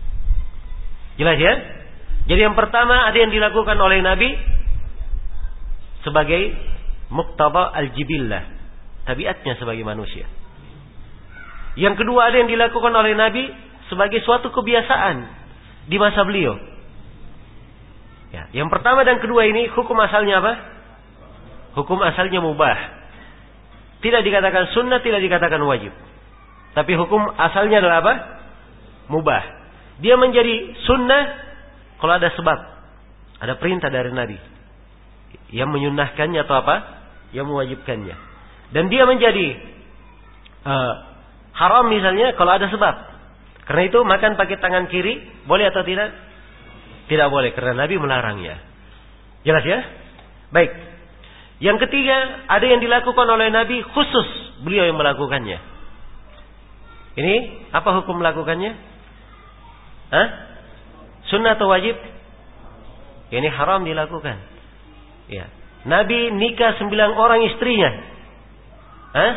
Jelas ya? Jadi yang pertama ada yang dilakukan oleh Nabi sebagai muqtada al-jibillah, tabiatnya sebagai manusia. Yang kedua ada yang dilakukan oleh Nabi sebagai suatu kebiasaan di masa beliau. Ya, yang pertama dan kedua ini hukum asalnya apa? Hukum asalnya mubah. Tidak dikatakan sunnah, tidak dikatakan wajib. Tapi hukum asalnya adalah apa? Mubah. Dia menjadi sunnah kalau ada sebab. Ada perintah dari Nabi yang menyunnahkannya atau apa? Yang mewajibkannya. Dan dia menjadi uh, haram misalnya kalau ada sebab. Karena itu makan pakai tangan kiri boleh atau tidak? Tidak boleh karena Nabi melarangnya. Jelas ya? Baik. Yang ketiga, ada yang dilakukan oleh Nabi khusus beliau yang melakukannya. Ini apa hukum melakukannya? Hah? Sunnah atau wajib? Ini haram dilakukan. Ya. Nabi nikah sembilan orang istrinya. Hah?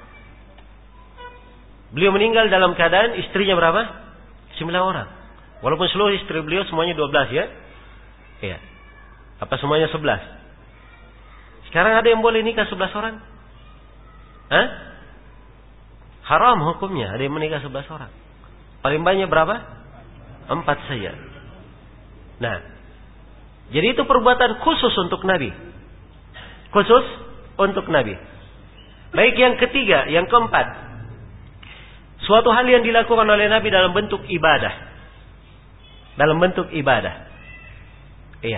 Beliau meninggal dalam keadaan istrinya berapa? Sembilan orang. Walaupun seluruh istri beliau semuanya dua belas ya. Iya. Apa semuanya sebelas? Sekarang ada yang boleh nikah sebelas orang? Hah? Haram hukumnya. Ada yang menikah sebelas orang. Paling banyak berapa? Empat saja. Nah. Jadi itu perbuatan khusus untuk Nabi. Khusus untuk Nabi. Baik yang ketiga, yang keempat. Suatu hal yang dilakukan oleh Nabi dalam bentuk ibadah. Dalam bentuk ibadah. Iya.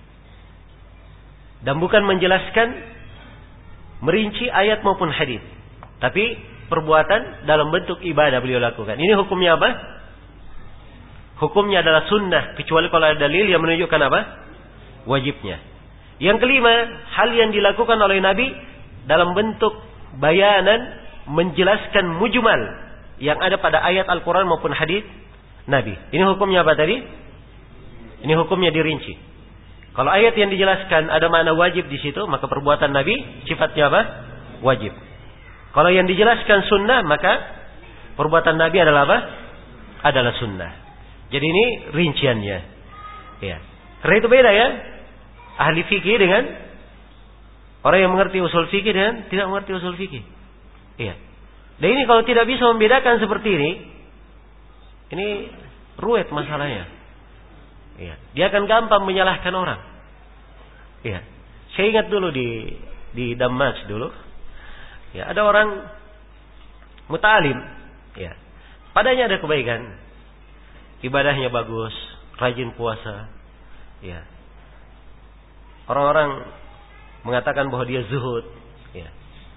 Dan bukan menjelaskan merinci ayat maupun hadis, tapi perbuatan dalam bentuk ibadah beliau lakukan. Ini hukumnya apa? Hukumnya adalah sunnah, kecuali kalau ada dalil yang menunjukkan apa? Wajibnya. Yang kelima, hal yang dilakukan oleh Nabi dalam bentuk bayanan, menjelaskan mujmal yang ada pada ayat Al-Quran maupun hadis Nabi. Ini hukumnya apa tadi? Ini hukumnya dirinci. Kalau ayat yang dijelaskan ada makna wajib di situ, maka perbuatan Nabi sifatnya apa? Wajib. Kalau yang dijelaskan sunnah, maka perbuatan Nabi adalah apa? Adalah sunnah. Jadi ini rinciannya. Ya. Karena itu beda ya. Ahli fikih dengan orang yang mengerti usul fikih dan tidak mengerti usul fikih. Iya. Dan ini kalau tidak bisa membedakan seperti ini, ini ruwet masalahnya. Iya. Dia akan gampang menyalahkan orang. Iya. Saya ingat dulu di di Damas dulu. Ya, ada orang mutalim Ya. Padanya ada kebaikan. Ibadahnya bagus, rajin puasa. Ya. Orang-orang mengatakan bahwa dia zuhud. Ya.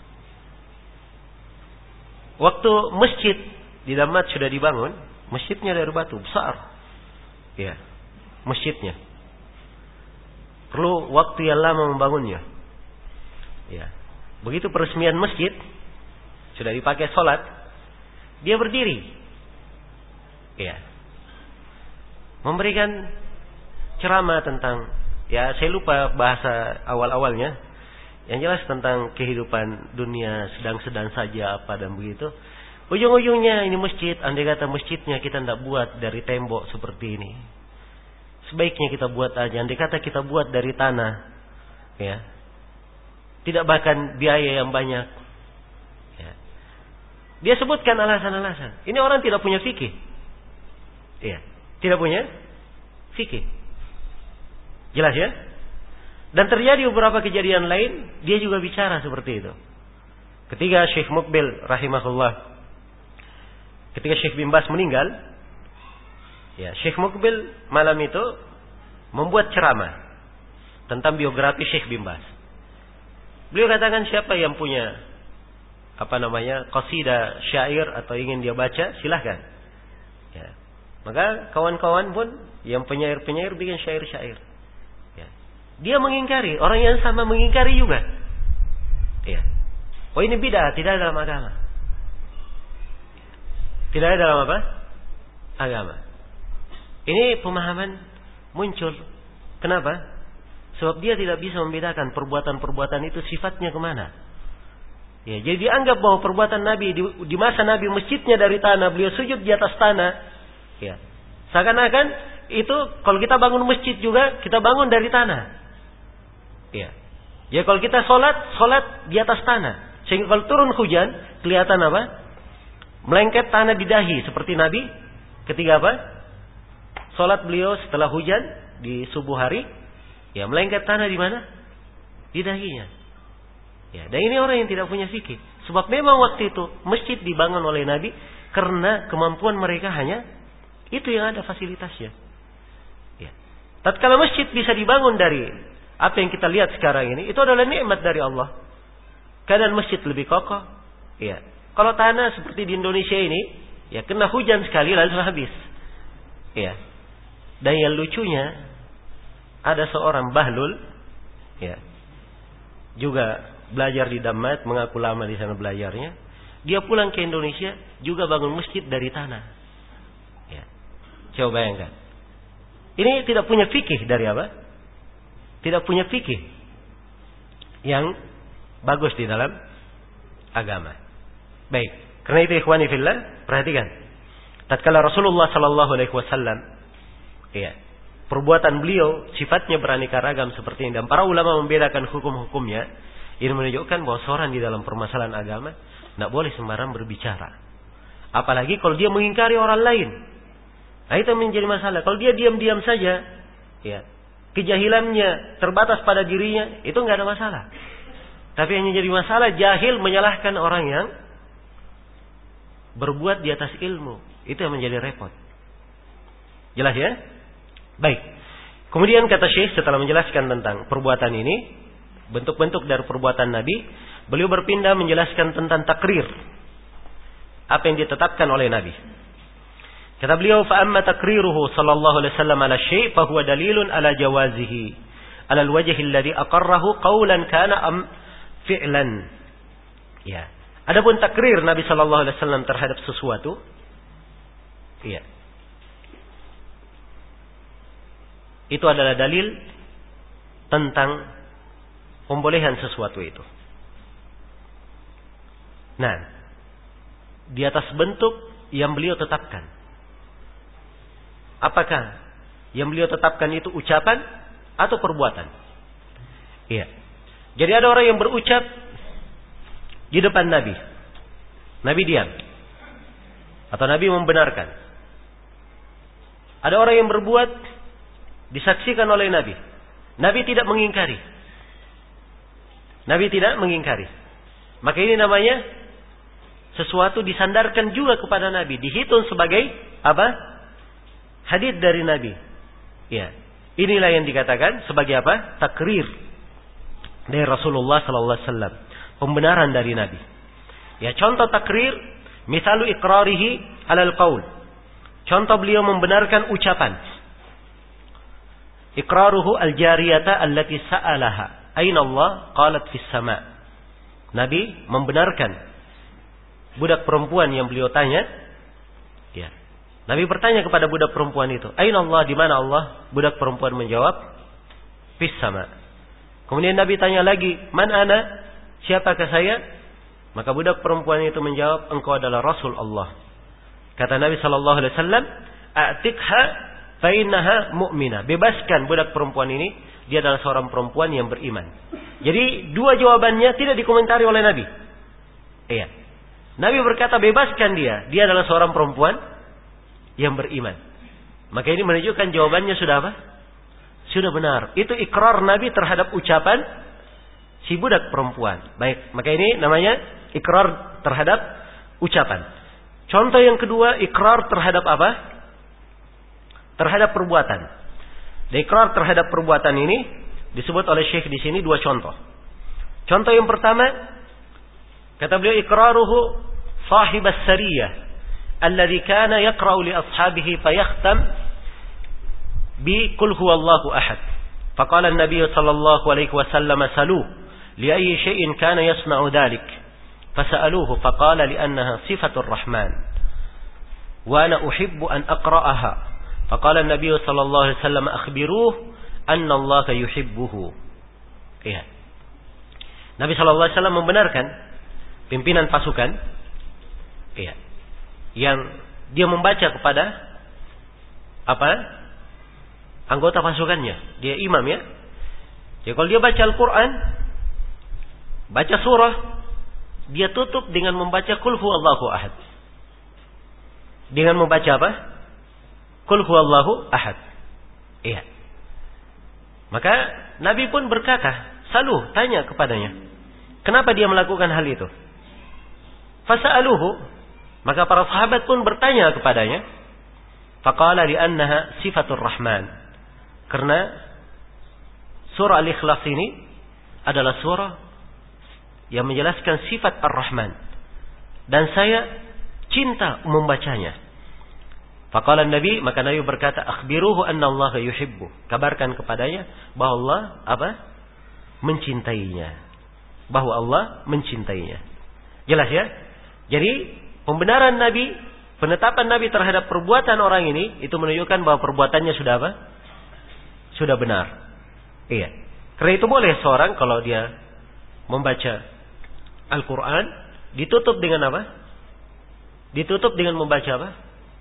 Waktu masjid di Damat sudah dibangun, masjidnya dari batu besar. Ya. Masjidnya. Perlu waktu yang lama membangunnya. Ya. Begitu peresmian masjid, sudah dipakai sholat, dia berdiri. Ya. Memberikan ceramah tentang, ya saya lupa bahasa awal-awalnya, yang jelas tentang kehidupan dunia sedang-sedang saja apa dan begitu. Ujung-ujungnya ini masjid, andai kata masjidnya kita tidak buat dari tembok seperti ini, sebaiknya kita buat aja, andai kata kita buat dari tanah, ya, tidak bahkan biaya yang banyak. Ya. Dia sebutkan alasan-alasan. Ini orang tidak punya fikih. Iya, tidak punya fikih. Jelas ya? Dan terjadi beberapa kejadian lain, dia juga bicara seperti itu. Ketika Syekh Muqbil rahimahullah, ketika Syekh bin Bas meninggal, ya, Syekh Muqbil malam itu membuat ceramah tentang biografi Syekh bin Bas. Beliau katakan siapa yang punya apa namanya qasidah syair atau ingin dia baca, silahkan. Ya. Maka kawan-kawan pun yang penyair-penyair bikin syair-syair. Ya. Dia mengingkari, orang yang sama mengingkari juga. Ya. Oh ini bid'ah, tidak dalam agama. Tidak ada dalam apa? Agama. Ini pemahaman muncul. Kenapa? Sebab dia tidak bisa membedakan perbuatan-perbuatan itu sifatnya kemana. Ya, jadi dianggap bahwa perbuatan Nabi di, di masa Nabi masjidnya dari tanah, beliau sujud di atas tanah. Ya, seakan-akan itu kalau kita bangun masjid juga kita bangun dari tanah. Ya, ya kalau kita sholat, sholat di atas tanah. Sehingga kalau turun hujan kelihatan apa? Melengket tanah di dahi seperti Nabi ketika apa? Sholat beliau setelah hujan di subuh hari. Ya, melengket tanah di mana? Di dahinya. Ya, dan ini orang yang tidak punya fikih. Sebab memang waktu itu masjid dibangun oleh Nabi karena kemampuan mereka hanya itu yang ada fasilitasnya. Ya. Tatkala masjid bisa dibangun dari apa yang kita lihat sekarang ini, itu adalah nikmat dari Allah. Keadaan masjid lebih kokoh. Ya. Kalau tanah seperti di Indonesia ini, ya kena hujan sekali langsung habis. Ya. Dan yang lucunya, ada seorang Bahlul, ya, juga belajar di Damat, mengaku lama di sana belajarnya. Dia pulang ke Indonesia juga bangun masjid dari tanah. Ya. Coba bayangkan. Ini tidak punya fikih dari apa? Tidak punya fikih yang bagus di dalam agama. Baik. Karena itu ikhwani fillah, perhatikan. Tatkala Rasulullah sallallahu alaihi wasallam, ya, perbuatan beliau sifatnya beraneka ragam seperti ini, dan para ulama membedakan hukum-hukumnya. Ini menunjukkan bahwa seorang di dalam permasalahan agama tidak boleh sembarang berbicara. Apalagi kalau dia mengingkari orang lain. Nah itu menjadi masalah. Kalau dia diam-diam saja, ya, kejahilannya terbatas pada dirinya, itu nggak ada masalah. Tapi yang menjadi masalah jahil menyalahkan orang yang berbuat di atas ilmu. Itu yang menjadi repot. Jelas ya? Baik. Kemudian kata Syekh setelah menjelaskan tentang perbuatan ini, bentuk-bentuk dari perbuatan Nabi, beliau berpindah menjelaskan tentang takrir. Apa yang ditetapkan oleh Nabi. Kata beliau, fa amma takriruhu sallallahu alaihi wasallam ala syai' fa huwa dalilun ala jawazihi ala alwajhi alladhi aqarrahu qawlan kana am fi'lan. Ya. Adapun takrir Nabi sallallahu alaihi wasallam terhadap sesuatu, iya, itu adalah dalil tentang pembolehan sesuatu itu. Nah, di atas bentuk yang beliau tetapkan. Apakah yang beliau tetapkan itu ucapan atau perbuatan? Iya. Jadi ada orang yang berucap di depan Nabi. Nabi diam. Atau Nabi membenarkan. Ada orang yang berbuat disaksikan oleh Nabi. Nabi tidak mengingkari. Nabi tidak mengingkari. Maka ini namanya sesuatu disandarkan juga kepada Nabi, dihitung sebagai apa? Hadits dari Nabi. Ya. Inilah yang dikatakan sebagai apa? Takrir dari Rasulullah sallallahu alaihi wasallam. Pembenaran dari Nabi. Ya, contoh takrir, misalu iqrarihi alal qaul. Contoh beliau membenarkan ucapan. Iqraruhu al-jariyata allati sa'alaha. Aina Allah? Qalat fis sama'. Nabi membenarkan budak perempuan yang beliau tanya. Ya. Nabi bertanya kepada budak perempuan itu, "Aina Allah?" Di mana Allah? Budak perempuan menjawab, "Fis sama." Kemudian Nabi tanya lagi, "Man ana?" Siapakah saya? Maka budak perempuan itu menjawab, "Engkau adalah Rasul Allah." Kata Nabi sallallahu alaihi wasallam, "A'tiqha fa innaha mu'minah." Bebaskan budak perempuan ini, dia adalah seorang perempuan yang beriman. Jadi dua jawabannya tidak dikomentari oleh Nabi. Iya. Nabi berkata, "Bebaskan dia, dia adalah seorang perempuan yang beriman." Maka ini menunjukkan jawabannya sudah apa? Sudah benar. Itu ikrar Nabi terhadap ucapan si budak perempuan. Baik, maka ini namanya ikrar terhadap ucapan. Contoh yang kedua, ikrar terhadap apa? Terhadap perbuatan. Ikrar terhadap perbuatan ini disebut oleh Syekh di sini dua contoh. Contoh yang pertama, kata beliau, ikraruhu sahibas sariyah alladhi kana yaqra'u li ashabihi fayakhtam bi qul huwallahu ahad. Faqala an-nabiy sallallahu alaihi wasallam saluhu li ayyi shay'in kana yasna'u dhalik. Fasa'aluhu faqala li annaha sifatur rahman. Wa ana uhibbu an aqra'aha. Faqala an-nabiy sallallahu alaihi wasallam akhbiruhu anna Allah yuhibbuhu. Iya. Nabi sallallahu alaihi wasallam membenarkan pimpinan pasukan, iya, yang dia membaca kepada apa? Anggota pasukannya. Dia imam ya. Jadi kalau dia baca Al-Quran, baca surah, dia tutup dengan membaca Qul huwallahu ahad. Dengan membaca apa? Qul huwallahu ahad. Iya. Maka Nabi pun berkata, "Saluh, tanya kepadanya. Kenapa dia melakukan hal itu?" Fasa'aluhu, maka para sahabat pun bertanya kepadanya. Faqala li annaha sifatur rahman. Karena surah Al-Ikhlas ini adalah surah yang menjelaskan sifat Ar-Rahman. Dan saya cinta membacanya. Faqala Nabi, maka Nabi berkata, "Akhbiruhu anna Allah yuhibbu." Kabarkan kepadanya bahwa Allah apa? Mencintainya. Bahwa Allah mencintainya. Jelas ya? Jadi pembenaran Nabi, penetapan Nabi terhadap perbuatan orang ini, itu menunjukkan bahwa perbuatannya sudah apa? Sudah benar. Iya. Karena itu boleh seorang kalau dia membaca Al-Quran, ditutup dengan apa? Ditutup dengan membaca apa?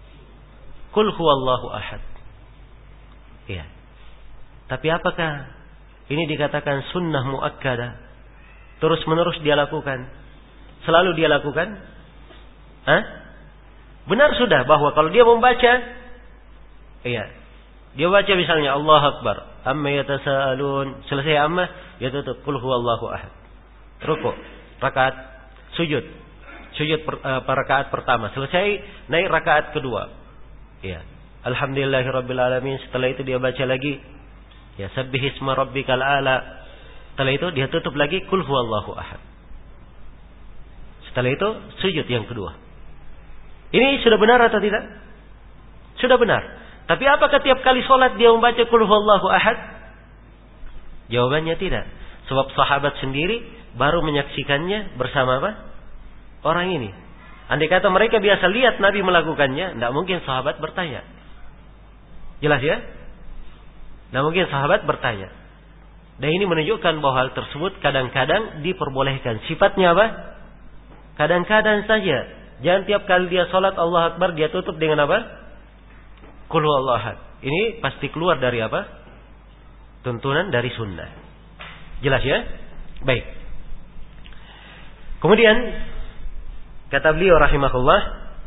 Qul huwallahu ahad. Iya. Tapi apakah ini dikatakan sunnah muakkadah? Terus menerus dia lakukan? Selalu dia lakukan? Hah? Benar sudah bahwa kalau dia membaca, iya, dia baca misalnya Allah Akbar, amma yatasaalun, selesai amma, dia tutup qul huwallahu ahad. Rukuk, rakaat, sujud. Sujud per, uh, rakaat pertama, selesai naik rakaat kedua. Ya. Alhamdulillahirabbil alamin, setelah itu dia baca lagi, ya sabbihisma rabbikal a'la. Setelah itu dia tutup lagi qul huwallahu ahad. Setelah itu sujud yang kedua. Ini sudah benar atau tidak? Sudah benar. Tapi apakah tiap kali sholat dia membaca qul huwallahu ahad? Jawabannya tidak. Sebab sahabat sendiri baru menyaksikannya bersama apa? Orang ini. Andai kata mereka biasa lihat Nabi melakukannya, tidak mungkin sahabat bertanya. Jelas ya? Tidak mungkin sahabat bertanya. Dan ini menunjukkan bahwa hal tersebut kadang-kadang diperbolehkan. Sifatnya apa? Kadang-kadang saja. Jangan tiap kali dia sholat Allah Akbar dia tutup dengan apa? Qul huwallahu ahad. Ini pasti keluar dari apa? Tuntunan dari sunnah. Jelas ya? Baik. Kemudian kata beliau rahimahullah,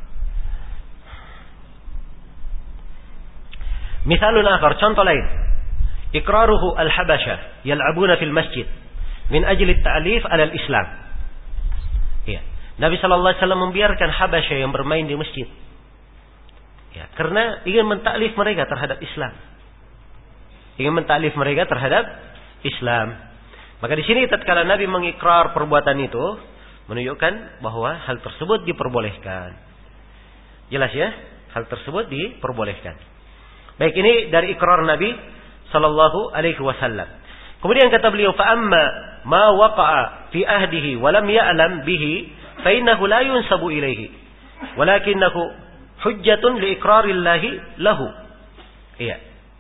misalun akhar, contoh lain, iqraruhu al-habasha yal'abuna fil masjid min ajli at-ta'lif ala al-islam. Ya. Nabi Shallallahu Alaihi Wasallam membiarkan Habasyah yang bermain di masjid, ya, karena ingin mentaklif mereka terhadap Islam, ingin mentaklif mereka terhadap Islam. Maka di sini tatkala Nabi mengikrar perbuatan itu, menunjukkan bahwa hal tersebut diperbolehkan. Jelas ya, hal tersebut diperbolehkan. Baik, ini dari ikrar Nabi Sallallahu Alaihi Wasallam. Kemudian kata beliau, fa amma ma waqa'a fi ahdihi wa lam ya'lam bihi fa innahu la yunsabu ilaihi walakinahu hujjatun li iqrarillahi lahu. Iya.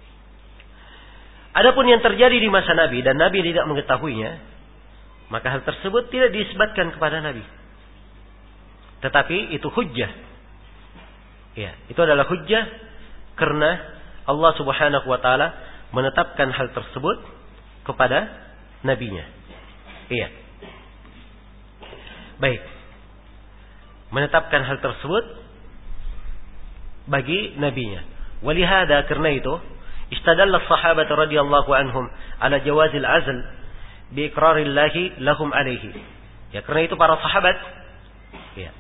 Adapun yang terjadi di masa Nabi dan Nabi tidak mengetahuinya, maka hal tersebut tidak disebutkan kepada Nabi. Tetapi itu hujjah. Ya, itu adalah hujjah karena Allah Subhanahu wa taala menetapkan hal tersebut kepada nabinya. Iya. Baik. Menetapkan hal tersebut bagi nabinya. Walihada, karena itu istadalla as-sahabah radhiyallahu anhum ala jawazil azl bi iqrarillahi lahum alaihi. Ya, karena itu para sahabat ya,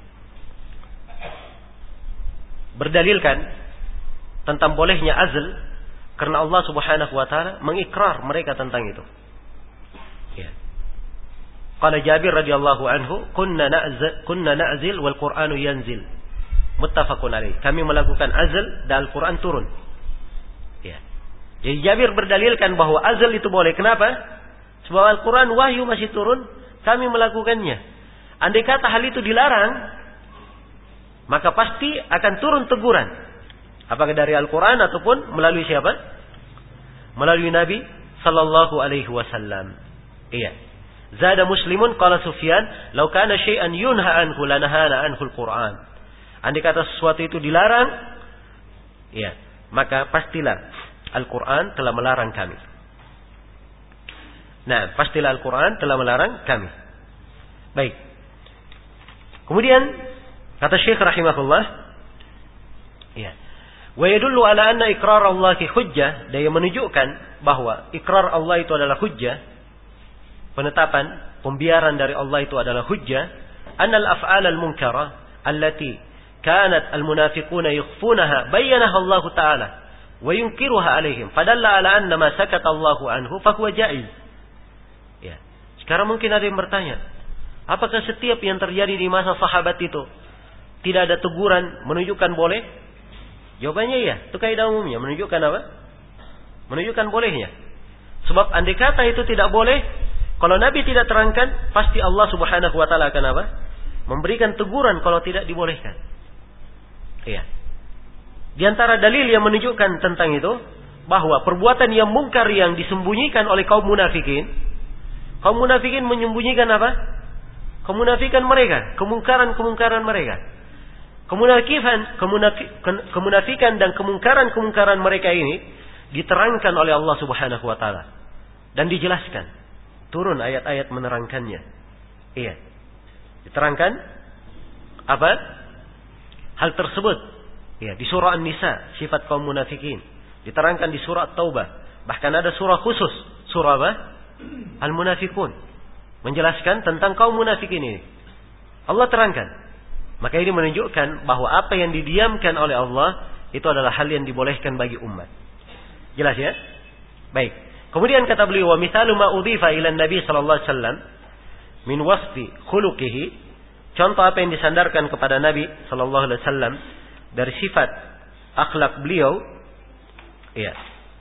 berdalilkan tentang bolehnya azl karena Allah Subhanahu wa taala mengikrar mereka tentang itu. Ya. Qala Jabir radhiyallahu anhu, kunna na'zil kunna na'zil wal Qur'anu yanzil. Muttafaqun alaih. Kami melakukan azl dan Al-Qur'an turun. Ya. Jadi Jabir berdalilkan bahwa azl itu boleh. Kenapa? Sebab Al-Qur'an wahyu masih turun, kami melakukannya. Andai kata hal itu dilarang, maka pasti akan turun teguran. Apakah dari Al-Quran ataupun melalui siapa? Melalui Nabi Sallallahu Alaihi Wasallam. Iya. Zada Muslimun qala Sufyan, "Lau kana syai'an yunha anhu lanahana anhu al-Quran." Andai kata sesuatu itu dilarang, iya, maka pastilah Al-Quran telah melarang kami. Nah, pastilah Al-Quran telah melarang kami. Baik. Kemudian kata Syekh rahimahullah, iya, wa yadullu ala anna iqrar Allah hujjah, dan yang menunjukkan bahwa ikrar Allah itu adalah hujjah, penetapan pembiaran dari Allah itu adalah hujjah, annal af'al al-munkara allati kanat al-munafiquna yukhfunaha bayyanaha Allah taala wa yunkiruha alaihim fadalla ala anna ma sakata Allah anhu fa huwa jaiz. Ya. Sekarang mungkin ada yang bertanya, apakah setiap yang terjadi di masa sahabat itu tidak ada teguran menunjukkan boleh? Jawabannya iya. Itu kaidah umumnya. Menunjukkan apa? Menunjukkan bolehnya. Sebab andai kata itu tidak boleh, kalau Nabi tidak terangkan, pasti Allah Subhanahu wa taala akan apa? Memberikan teguran kalau tidak dibolehkan. Iya. Di antara dalil yang menunjukkan tentang itu, bahwa perbuatan yang mungkar yang disembunyikan oleh kaum munafikin, kaum munafikin menyembunyikan apa? Kemunafikan mereka, kemungkaran-kemungkaran mereka. Kemunafikan, kemunafikan dan kemungkaran-kemungkaran mereka ini diterangkan oleh Allah Subhanahu wa taala dan dijelaskan. Turun ayat-ayat menerangkannya. Iya. Diterangkan apa? Hal tersebut. Iya, di surah An-Nisa, sifat kaum munafikin. Diterangkan di surah Taubah. Bahkan ada surah khusus, surah apa? Al-Munafikun. Menjelaskan tentang kaum munafikin ini. Allah terangkan. Maka ini menunjukkan bahwa apa yang didiamkan oleh Allah itu adalah hal yang dibolehkan bagi umat. Jelas ya? Baik. Kemudian kata beliau, wa mithalu ma udhifa ila Nabi sallallahu alaihi wasallam min wasfi khuluqihi, contoh apa yang disandarkan kepada Nabi sallallahu alaihi wasallam dari sifat akhlak beliau, ya.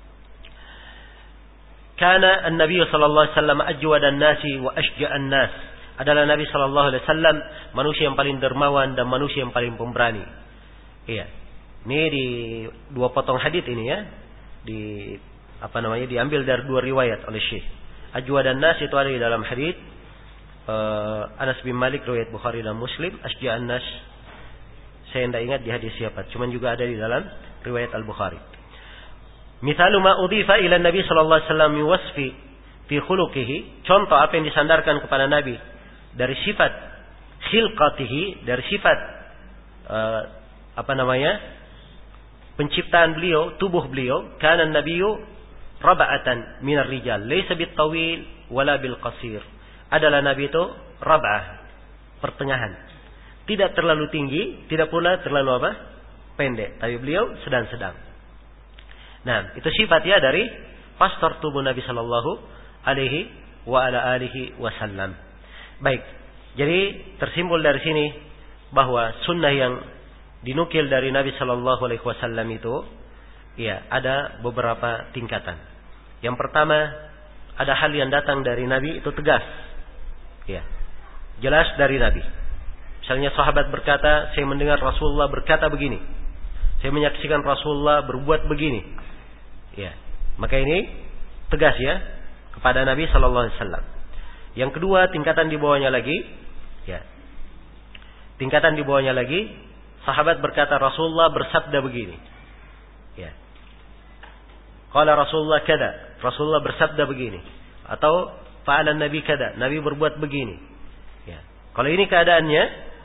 Kana an-nabiy sallallahu alaihi wasallam ajwadan nasi wa ashja'an nas. Adalah Nabi sallallahu alaihi wasallam manusia yang paling dermawan dan manusia yang paling pemberani. Iya. Ini di dua potong hadis ini ya. Di apa namanya? Diambil dari dua riwayat oleh Syekh. Ajwa dan Nas itu ada di dalam hadis uh, Anas bin Malik riwayat Bukhari dan Muslim. Asja'an Nas saya tidak ingat di hadis siapa. Cuman juga ada di dalam riwayat Al-Bukhari. Mithalu ma udhifa ila Nabi sallallahu alaihi wasallam wasfi fi khuluqihi, contoh apa yang disandarkan kepada Nabi dari sifat khilqatihi, dari sifat uh, apa namanya? penciptaan beliau, tubuh beliau, kana an-nabiyyu rab'atan minar rijal, laysa bit-tawil wala bil qasir. Adalah Nabi itu rab'ah, pertengahan, tidak terlalu tinggi, tidak pula terlalu apa? Pendek. Tapi beliau sedang-sedang. Nah, itu sifatnya dari pastor tubuh Nabi Sallallahu Alaihi wa ala alihi wasallam. Baik. Jadi tersimpul dari sini bahwa sunnah yang dinukil dari Nabi Sallallahu Alaihi Wasallam itu, ya, ada beberapa tingkatan. Yang pertama, ada hal yang datang dari Nabi itu tegas, ya, jelas dari Nabi. Misalnya sahabat berkata, saya mendengar Rasulullah berkata begini, saya menyaksikan Rasulullah berbuat begini, ya, maka ini tegas ya kepada Nabi Sallallahu Alaihi Wasallam. Yang kedua, tingkatan di bawahnya lagi, ya, tingkatan di bawahnya lagi. Sahabat berkata Rasulullah bersabda begini. Ya. Qala Rasulullah kada, Rasulullah bersabda begini. Atau fa'ala Nabi kada, Nabi berbuat begini. Ya. Kalau ini keadaannya,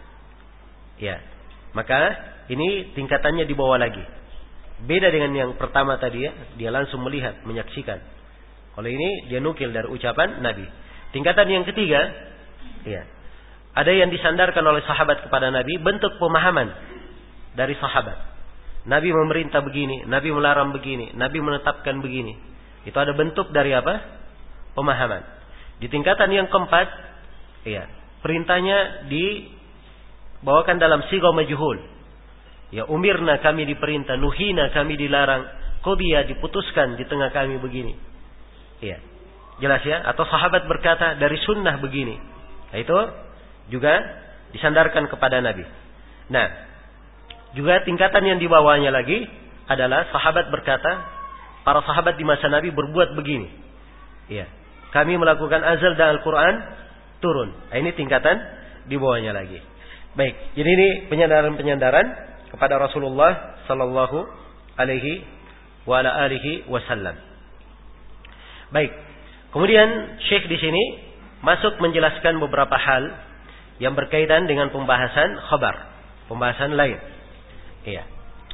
ya, maka ini tingkatannya di bawah lagi. Beda dengan yang pertama tadi ya, dia langsung melihat, menyaksikan. Kalau ini dia nukil dari ucapan Nabi. Tingkatan yang ketiga, ya, ada yang disandarkan oleh sahabat kepada Nabi, bentuk pemahaman dari sahabat. Nabi memerintah begini, Nabi melarang begini, Nabi menetapkan begini. Itu ada bentuk dari apa? Pemahaman. Di tingkatan yang keempat, ya, perintahnya dibawakan dalam sigha majhul. Ya, umirna kami diperintah, nuhina kami dilarang, qodiya diputuskan di tengah kami begini. Ya. Jelas ya? Atau sahabat berkata dari sunnah begini. Nah, itu juga disandarkan kepada Nabi. Nah, juga tingkatan yang di bawahnya lagi adalah sahabat berkata, para sahabat di masa Nabi berbuat begini. Ya. Kami melakukan azal dan Al-Quran turun. Nah, ini tingkatan di bawahnya lagi. Baik, jadi ini penyandaran-penyandaran kepada Rasulullah sallallahu alaihi wa ala alihi wasallam. Baik. Kemudian Syekh di sini masuk menjelaskan beberapa hal yang berkaitan dengan pembahasan khabar, pembahasan lain. Iya.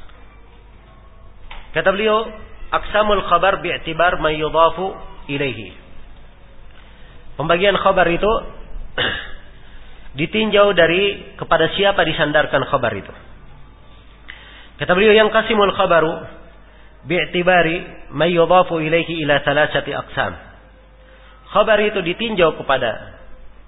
Kata beliau, aqsamul khabar bi'tibar ma yudhafu ilaihi. Pembagian khabar itu ditinjau dari kepada siapa disandarkan khabar itu. Kata beliau, yang qasimul khabaru bi'tibari ma yudhafu ilaihi ila thalathati aqsam. Khabar itu ditinjau kepada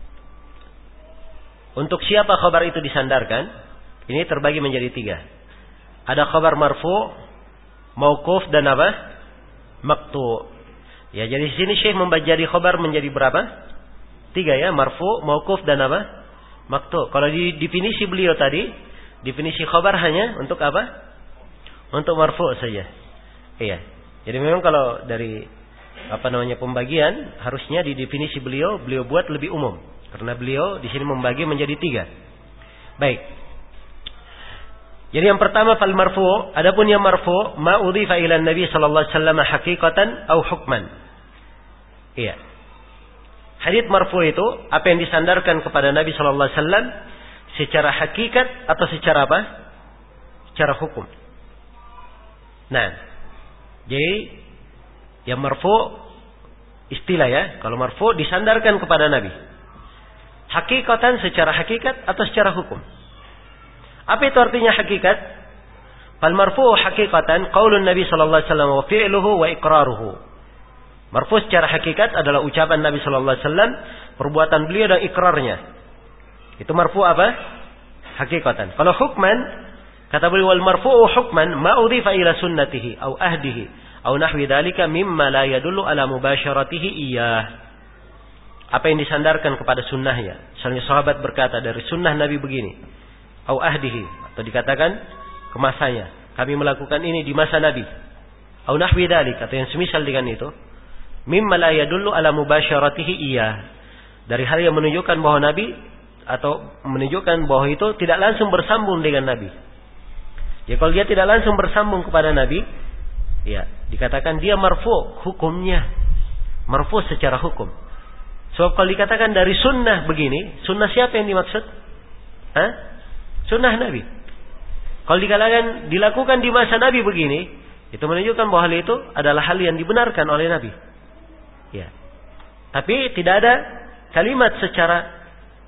untuk siapa khabar itu disandarkan, ini terbagi menjadi tiga. Ada khabar marfu, mauquf dan apa? Maqtu. Ya, jadi di sini Syekh membagi khabar menjadi berapa? Tiga ya, marfu, mauquf dan apa? Maqtu. Kalau di definisi beliau tadi, definisi khabar hanya untuk apa? Untuk marfu saja. Iya. Jadi memang kalau dari apa namanya pembagian, harusnya di definisi beliau beliau buat lebih umum. Karena beliau di sini membagi menjadi tiga. Baik. Jadi yang pertama fal marfu, adapun yang marfu ma udhifa ila Nabi sallallahu alaihi wasallam haqiqatan au hukman. Iya. Hadits marfu itu apa yang disandarkan kepada Nabi sallallahu alaihi wasallam secara hakikat atau secara apa? Secara hukum. Nah, jadi yang marfu istilah ya, kalau marfu disandarkan kepada Nabi. Hakikatan secara hakikat atau secara hukum. Apa itu artinya hakikat? Fal marfu' hakikatan qaulun Nabi sallallahu alaihi wasallam wa fi'luhu wa iqraruhu. Marfu' secara hakikat adalah ucapan Nabi sallallahu alaihi wasallam, perbuatan beliau dan ikrarnya. Itu marfu' apa? Hakikatan. Kalau hukman, kata beliau wal marfu'u hukman ma udhifa ila sunnatihi au ahdihi au nahwi dzalika mimma la yadullu ala mubasyaratihi iyyah. Apa yang disandarkan kepada sunnahnya. Misalnya sahabat berkata dari sunnah Nabi begini. Au ahdihi. Atau dikatakan ke masanya. Kami melakukan ini di masa Nabi. Au nahwi dzalik. Atau yang semisal dengan itu. Mimma la yadullu ala mubasyaratihi iya. Dari hal yang menunjukkan bahwa Nabi. Atau menunjukkan bahwa itu tidak langsung bersambung dengan Nabi. Ya kalau dia tidak langsung bersambung kepada Nabi. Ya dikatakan dia marfu hukumnya. Marfu secara hukum. Sebab kalau dikatakan dari sunnah begini, sunnah siapa yang dimaksud? Hah? Sunnah Nabi. Kalau dikatakan dilakukan di masa Nabi begini, itu menunjukkan bahwa hal itu adalah hal yang dibenarkan oleh Nabi. Ya. Tapi tidak ada kalimat secara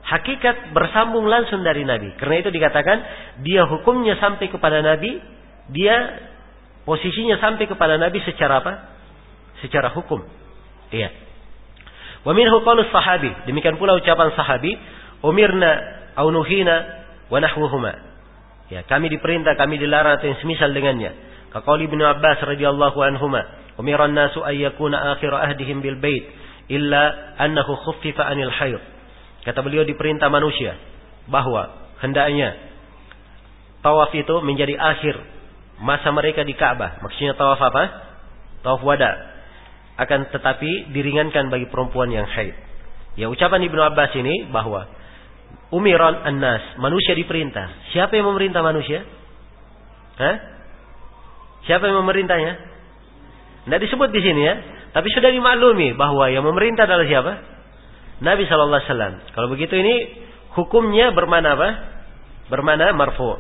hakikat bersambung langsung dari Nabi. Karena itu dikatakan dia hukumnya sampai kepada Nabi, dia posisinya sampai kepada Nabi secara apa? Secara hukum. Iya. Wa minhu qaulus sahabi, demikian pula ucapan sahabi, umirna au nuhina wa nahwuhuma. Ya, kami diperintah, kami dilarang atau yang semisal dengannya. Ka qauli Ibnu Abbas radhiyallahu anhuma, umiran nasu ay yakuna akhir ahdihim bil bait illa annahu khuffifa anil hayd. Kata beliau diperintah manusia bahwa hendaknya tawaf itu menjadi akhir masa mereka di Ka'bah. Maksudnya tawaf apa? Tawaf wada. Akan tetapi diringankan bagi perempuan yang haid. Ya, ucapan Ibnu Abbas ini bahwa umiran an-nas, manusia diperintah. Siapa yang memerintah manusia? Hah? Siapa yang memerintahnya? Tidak disebut di sini ya. Tapi sudah dimaklumi bahwa yang memerintah adalah siapa? Nabi sallallahu alaihi wasallam. Kalau begitu ini hukumnya bermana apa? Bermana marfu.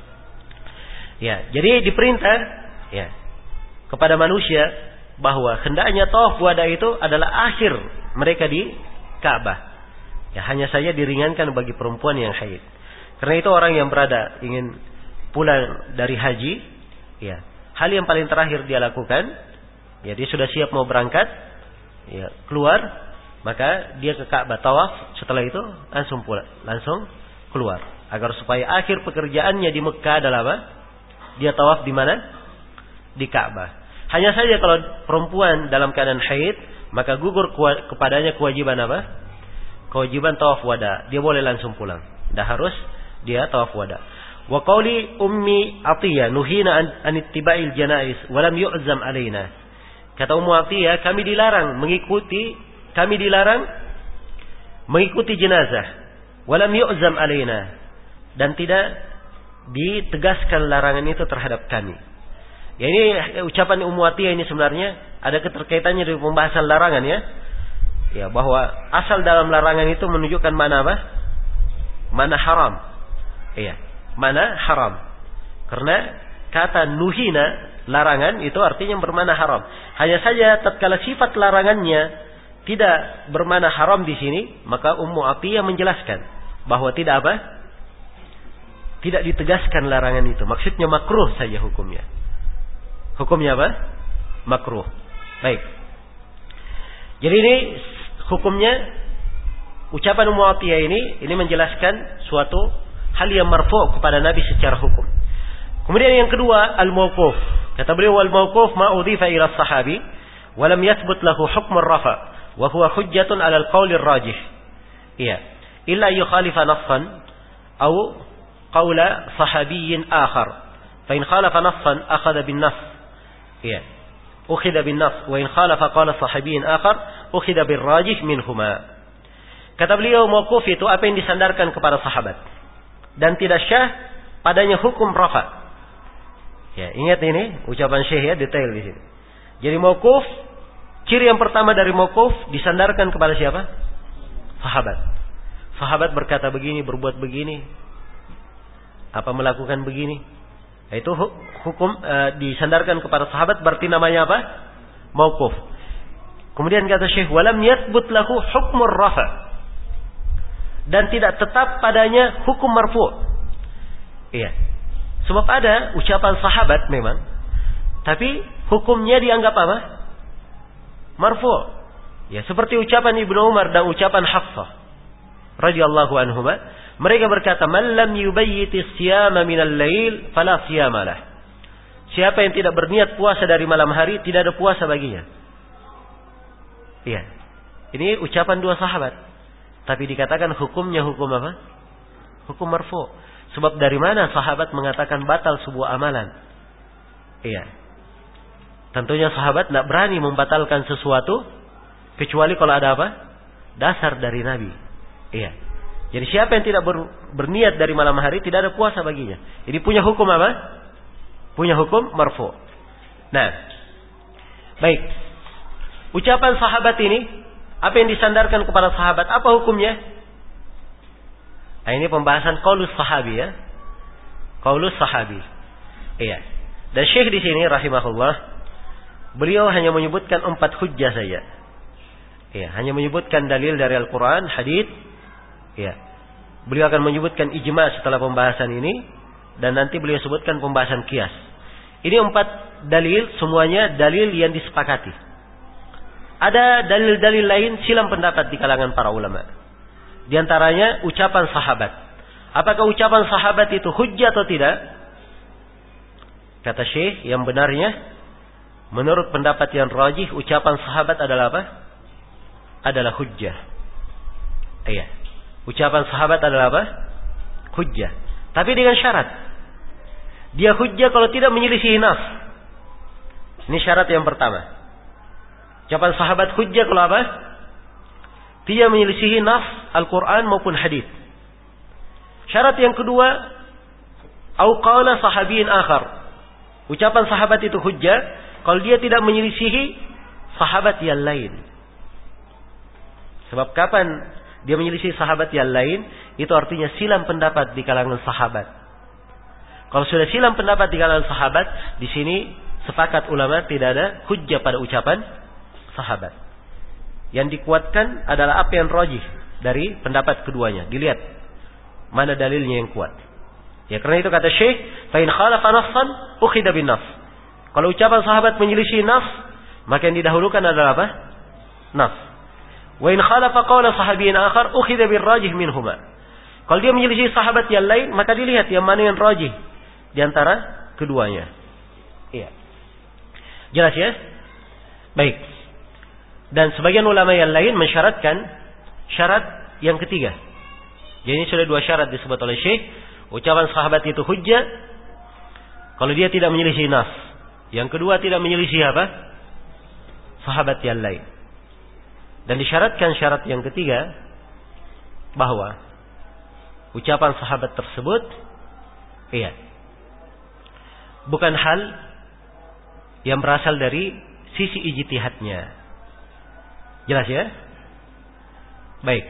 Ya, jadi diperintah ya kepada manusia bahwa hendaknya tawaf wada itu adalah akhir mereka di Ka'bah. Ya, hanya saja diringankan bagi perempuan yang haid. Karena itu orang yang berada ingin pulang dari haji, ya, hal yang paling terakhir dia lakukan, ya, dia sudah siap mau berangkat, ya, keluar, maka dia ke Ka'bah tawaf, setelah itu langsung pulang, langsung keluar. Agar supaya akhir pekerjaannya di Mekah adalah apa? Dia tawaf di mana? Di Ka'bah. Hanya saja kalau perempuan dalam keadaan haid, maka gugur kepadanya kewajiban apa? Kewajiban tawaf wada. Dia boleh langsung pulang. Tidak harus dia tawaf wada. Wa qauli ummi Atiyah nuhina an ittiba'il janais wa lam yu'zam alaina. Kata Ummu Atiyah, kami dilarang mengikuti kami dilarang mengikuti jenazah. Wa lam yu'zam alaina. Dan tidak ditegaskan larangan itu terhadap kami. Ya, ini ucapan Ummu Atiyah ini sebenarnya ada keterkaitannya dengan pembahasan larangan ya. Ya, bahwa asal dalam larangan itu menunjukkan mana apa? Mana haram. Iya, mana haram. Karena kata nuhina larangan itu artinya bermana haram. Hanya saja tatkala sifat larangannya tidak bermana haram di sini, maka Ummu Atiyah menjelaskan bahwa tidak apa? Tidak ditegaskan larangan itu. Maksudnya makruh saja hukumnya. Hukumnya apa? Makruh. Baik. Jadi ini hukumnya ucapan Ummu Atiyah ini ini menjelaskan suatu hal yang marfu' kepada Nabi secara hukum. Kemudian yang kedua al-mauquf. Kata beliau wal mauquf ma udhifa ila sahabi wa lam yathbut lahu hukm ar-rafa wa huwa hujjatun 'ala al-qawl ar-rajih. Iya. Illa yukhalifa nassan aw qawla sahabiyyin akhar. Fa in khalafa nassan akhadha bin nass. Iya. Ukhidha bin nas wa in khalafa qala sahabiyyin akhar ukhidha bir rajih minhuma. Kata beliau mauquf itu apa yang disandarkan kepada sahabat dan tidak syah padanya hukum rafa. Ya, ingat ini ucapan Syekh ya, detail di sini. Jadi mauquf, ciri yang pertama dari mauquf disandarkan kepada siapa? Sahabat. Sahabat berkata begini, berbuat begini, apa melakukan begini. Itu hukum e, disandarkan kepada sahabat berarti namanya apa? Mauquf. Kemudian kata Syekh walam yathbut lahu hukmur rafa. Dan tidak tetap padanya hukum marfu'. Iya. Sebab ada ucapan sahabat memang, tapi hukumnya dianggap apa? Marfu'. Ya, seperti ucapan Ibnu Umar dan ucapan Hafsah radhiyallahu anhuma. Mereka berkata, "Man lam yubayyiti siyama minal lail fala siyama lah." Siapa yang tidak berniat puasa dari malam hari, tidak ada puasa baginya. Iya. Ini ucapan dua sahabat. Tapi dikatakan hukumnya hukum apa? Hukum marfu'. Sebab dari mana sahabat mengatakan batal sebuah amalan? Iya. Tentunya sahabat tidak berani membatalkan sesuatu kecuali kalau ada apa? Dasar dari Nabi. Iya. Jadi siapa yang tidak ber, berniat dari malam hari tidak ada puasa baginya. Jadi punya hukum apa? Punya hukum marfu'. Nah, baik. Ucapan sahabat ini, apa yang disandarkan kepada sahabat? Apa hukumnya? Nah, ini pembahasan qaulus sahabi ya. Qaulus sahabi. Iya. Dan Syekh di sini rahimahullah, beliau hanya menyebutkan empat hujjah saja. Iya, hanya menyebutkan dalil dari Al-Quran, hadits. Ya. beliau akan menyebutkan ijma' setelah pembahasan ini, dan nanti beliau sebutkan pembahasan qiyas. Ini empat dalil, semuanya dalil yang disepakati. Ada dalil-dalil lain silang pendapat di kalangan para ulama. Di antaranya ucapan sahabat. Apakah ucapan sahabat itu hujjah atau tidak? Kata Syekh, yang benarnya menurut pendapat yang rajih, ucapan sahabat adalah apa? Adalah hujjah. Iya. Ucapan sahabat adalah apa? Hujjah. Tapi dengan syarat. Dia hujjah kalau tidak menyelisihi nas. Ini syarat yang pertama. Ucapan sahabat hujjah kalau apa? Tidak menyelisihi nas Al-Quran maupun hadis. Syarat yang kedua, au qala sahabiyin akhar. Ucapan sahabat itu hujjah kalau dia tidak menyelisihi sahabat yang lain. Sebab kapan dia menyelisih sahabat yang lain, itu artinya silang pendapat di kalangan sahabat. Kalau sudah silang pendapat di kalangan sahabat, di sini sepakat ulama tidak ada hujjah pada ucapan sahabat. Yang dikuatkan adalah apa yang rajih dari pendapat keduanya. Dilihat mana dalilnya yang kuat. Ya, karena itu kata Syekh, fa in khalafa nassan ukhidha bin nass. Kalau ucapan sahabat menyelisih nas, maka yang didahulukan adalah apa? Nas. Wa in khalafa qawla sahabiyyin akhar ukhidha bir rajih minhuma. Kalau dia menyelisih sahabat yang lain, maka dilihat yang mana yang rajih di antara keduanya. Iya. Jelas ya? Baik. Dan sebagian ulama yang lain mensyaratkan syarat yang ketiga. Jadi ini sudah dua syarat disebut oleh Syekh. Ucapan sahabat itu hujjah kalau dia tidak menyelisih nas. Yang kedua tidak menyelisih apa? Sahabat yang lain. Dan disyaratkan syarat yang ketiga bahwa ucapan sahabat tersebut iya, bukan hal yang berasal dari sisi ijtihadnya. Jelas ya? Baik.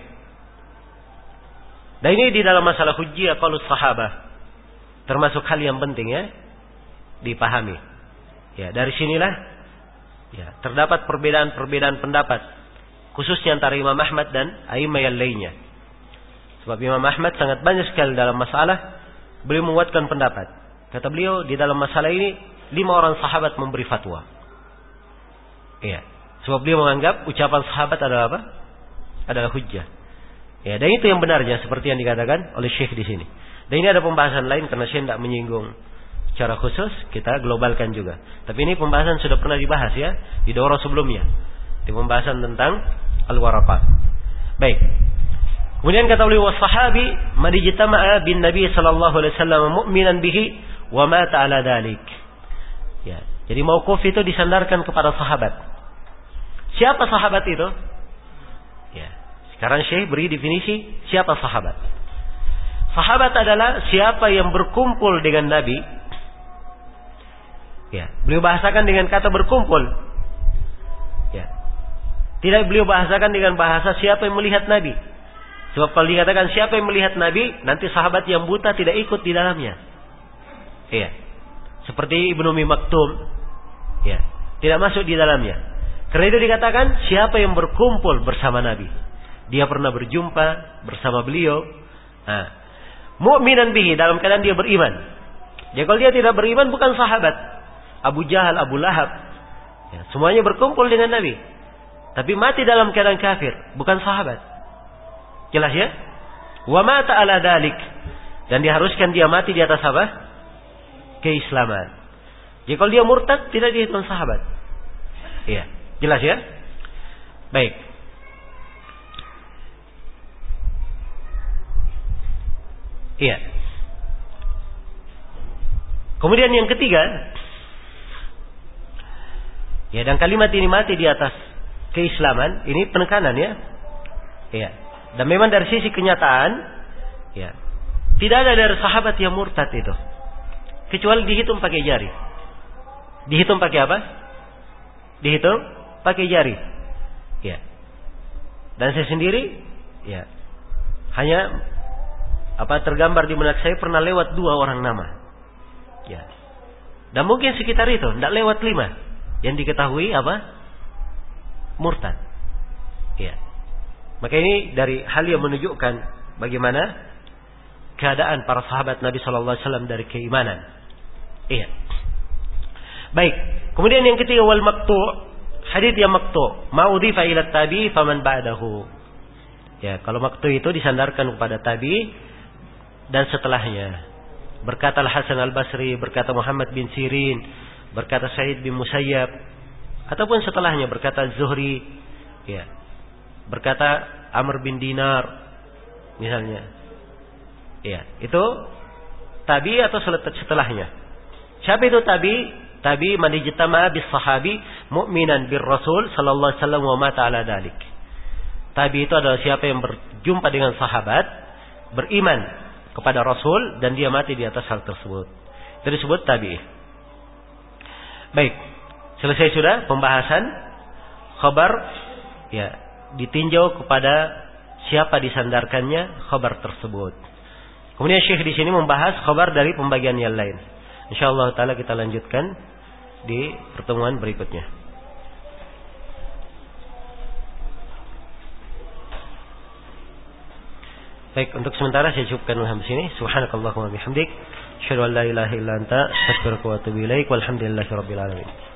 Dan ini di dalam masalah hujjah qaul sahabah termasuk hal yang penting ya dipahami. Ya, dari sinilah ya terdapat perbedaan-perbedaan pendapat khususnya antara Imam Ahmad dan a'immah yang lainnya. Sebab Imam Ahmad sangat banyak sekali dalam masalah beliau menguatkan pendapat. Kata beliau di dalam masalah ini lima orang sahabat memberi fatwa. Iya. Sebab beliau menganggap ucapan sahabat adalah apa? Adalah hujjah. Ya, dan itu yang benarnya seperti yang dikatakan oleh Syekh di sini. Dan ini ada pembahasan lain karena Syekh tidak menyinggung secara khusus, kita globalkan juga. Tapi ini pembahasan sudah pernah dibahas ya di daurah sebelumnya. Di pembahasan tentang al-waraqah. Baik. Kemudian kata beliau was-sahabi man ijtama'a bin Nabi sallallahu alaihi wasallam mu'minan bihi wa mata 'ala dzalik. Ya, jadi mauquf itu disandarkan kepada sahabat. Siapa sahabat itu? Ya. Sekarang Syekh beri definisi siapa sahabat. Sahabat adalah siapa yang berkumpul dengan Nabi. Ya, beliau bahasakan dengan kata berkumpul. Ya. Tidak beliau bahasakan dengan bahasa siapa yang melihat Nabi. Sebab kalau dikatakan siapa yang melihat Nabi, nanti sahabat yang buta tidak ikut di dalamnya. Iya. Seperti Ibnu Ummi Maktum. Ya, tidak masuk di dalamnya. Karena itu dikatakan siapa yang berkumpul bersama Nabi. Dia pernah berjumpa bersama beliau. Nah, mu'minan bihi dalam keadaan dia beriman. Jadi kalau dia tidak beriman bukan sahabat. Abu Jahal, Abu Lahab. Ya, semuanya berkumpul dengan Nabi. Tapi mati dalam keadaan kafir. Bukan sahabat. Jelas ya? Wa mata ala dalik. Dan diharuskan dia mati di atas apa? Keislaman. Jadi kalau dia murtad tidak dihitung sahabat. Iya. Jelas ya? Baik. Iya. Kemudian yang ketiga, ya dan kalimat ini mati di atas keislaman, ini penekanan ya. Iya. Dan memang dari sisi kenyataan, ya, tidak ada dari sahabat yang murtad itu, kecuali dihitung pakai jari. Dihitung pakai apa? Dihitung pakai jari. Ya. Dan saya sendiri ya hanya apa tergambar di benak saya pernah lewat dua orang nama. Ya. Dan mungkin sekitar itu, tidak lewat lima yang diketahui apa? Murtad. Ya. Maka ini dari hal yang menunjukkan bagaimana keadaan para sahabat Nabi Shallallahu Alaihi Wasallam dari keimanan. Iya. Baik. Kemudian yang ketiga wal maqtu', hadits yang maqtu', ma udhifa ila tabi faman ba'dahu. Ya, kalau maqtu' itu disandarkan kepada tabi dan setelahnya. Berkata Al-Hasan Al-Basri, berkata Muhammad bin Sirin, berkata Sa'id bin Musayyab, ataupun setelahnya berkata Zuhri, ya. Berkata Amr bin Dinar misalnya. Ya, itu tabi atau setelahnya. Siapa itu tabi? Tabi man ijtama'a bis sahabi mu'minan bir Rasul sallallahu alaihi wasallam wa mata ala dalik. Tabi itu adalah siapa yang berjumpa dengan sahabat, beriman kepada Rasul dan dia mati di atas hal tersebut. Itu disebut tabi. Baik, selesai sudah pembahasan khabar, ya, ditinjau kepada siapa disandarkannya khabar tersebut. Kemudian Syekh di sini membahas khabar dari pembagian yang lain. Insyaallah taala kita lanjutkan di pertemuan berikutnya. Baik, untuk sementara saya cukupkan sampai sini. Subhanakallahumma bihamdik, asyhadu an la ilaha illa anta, astaghfiruka wa atubu ilaik. Walhamdulillahirabbil alamin.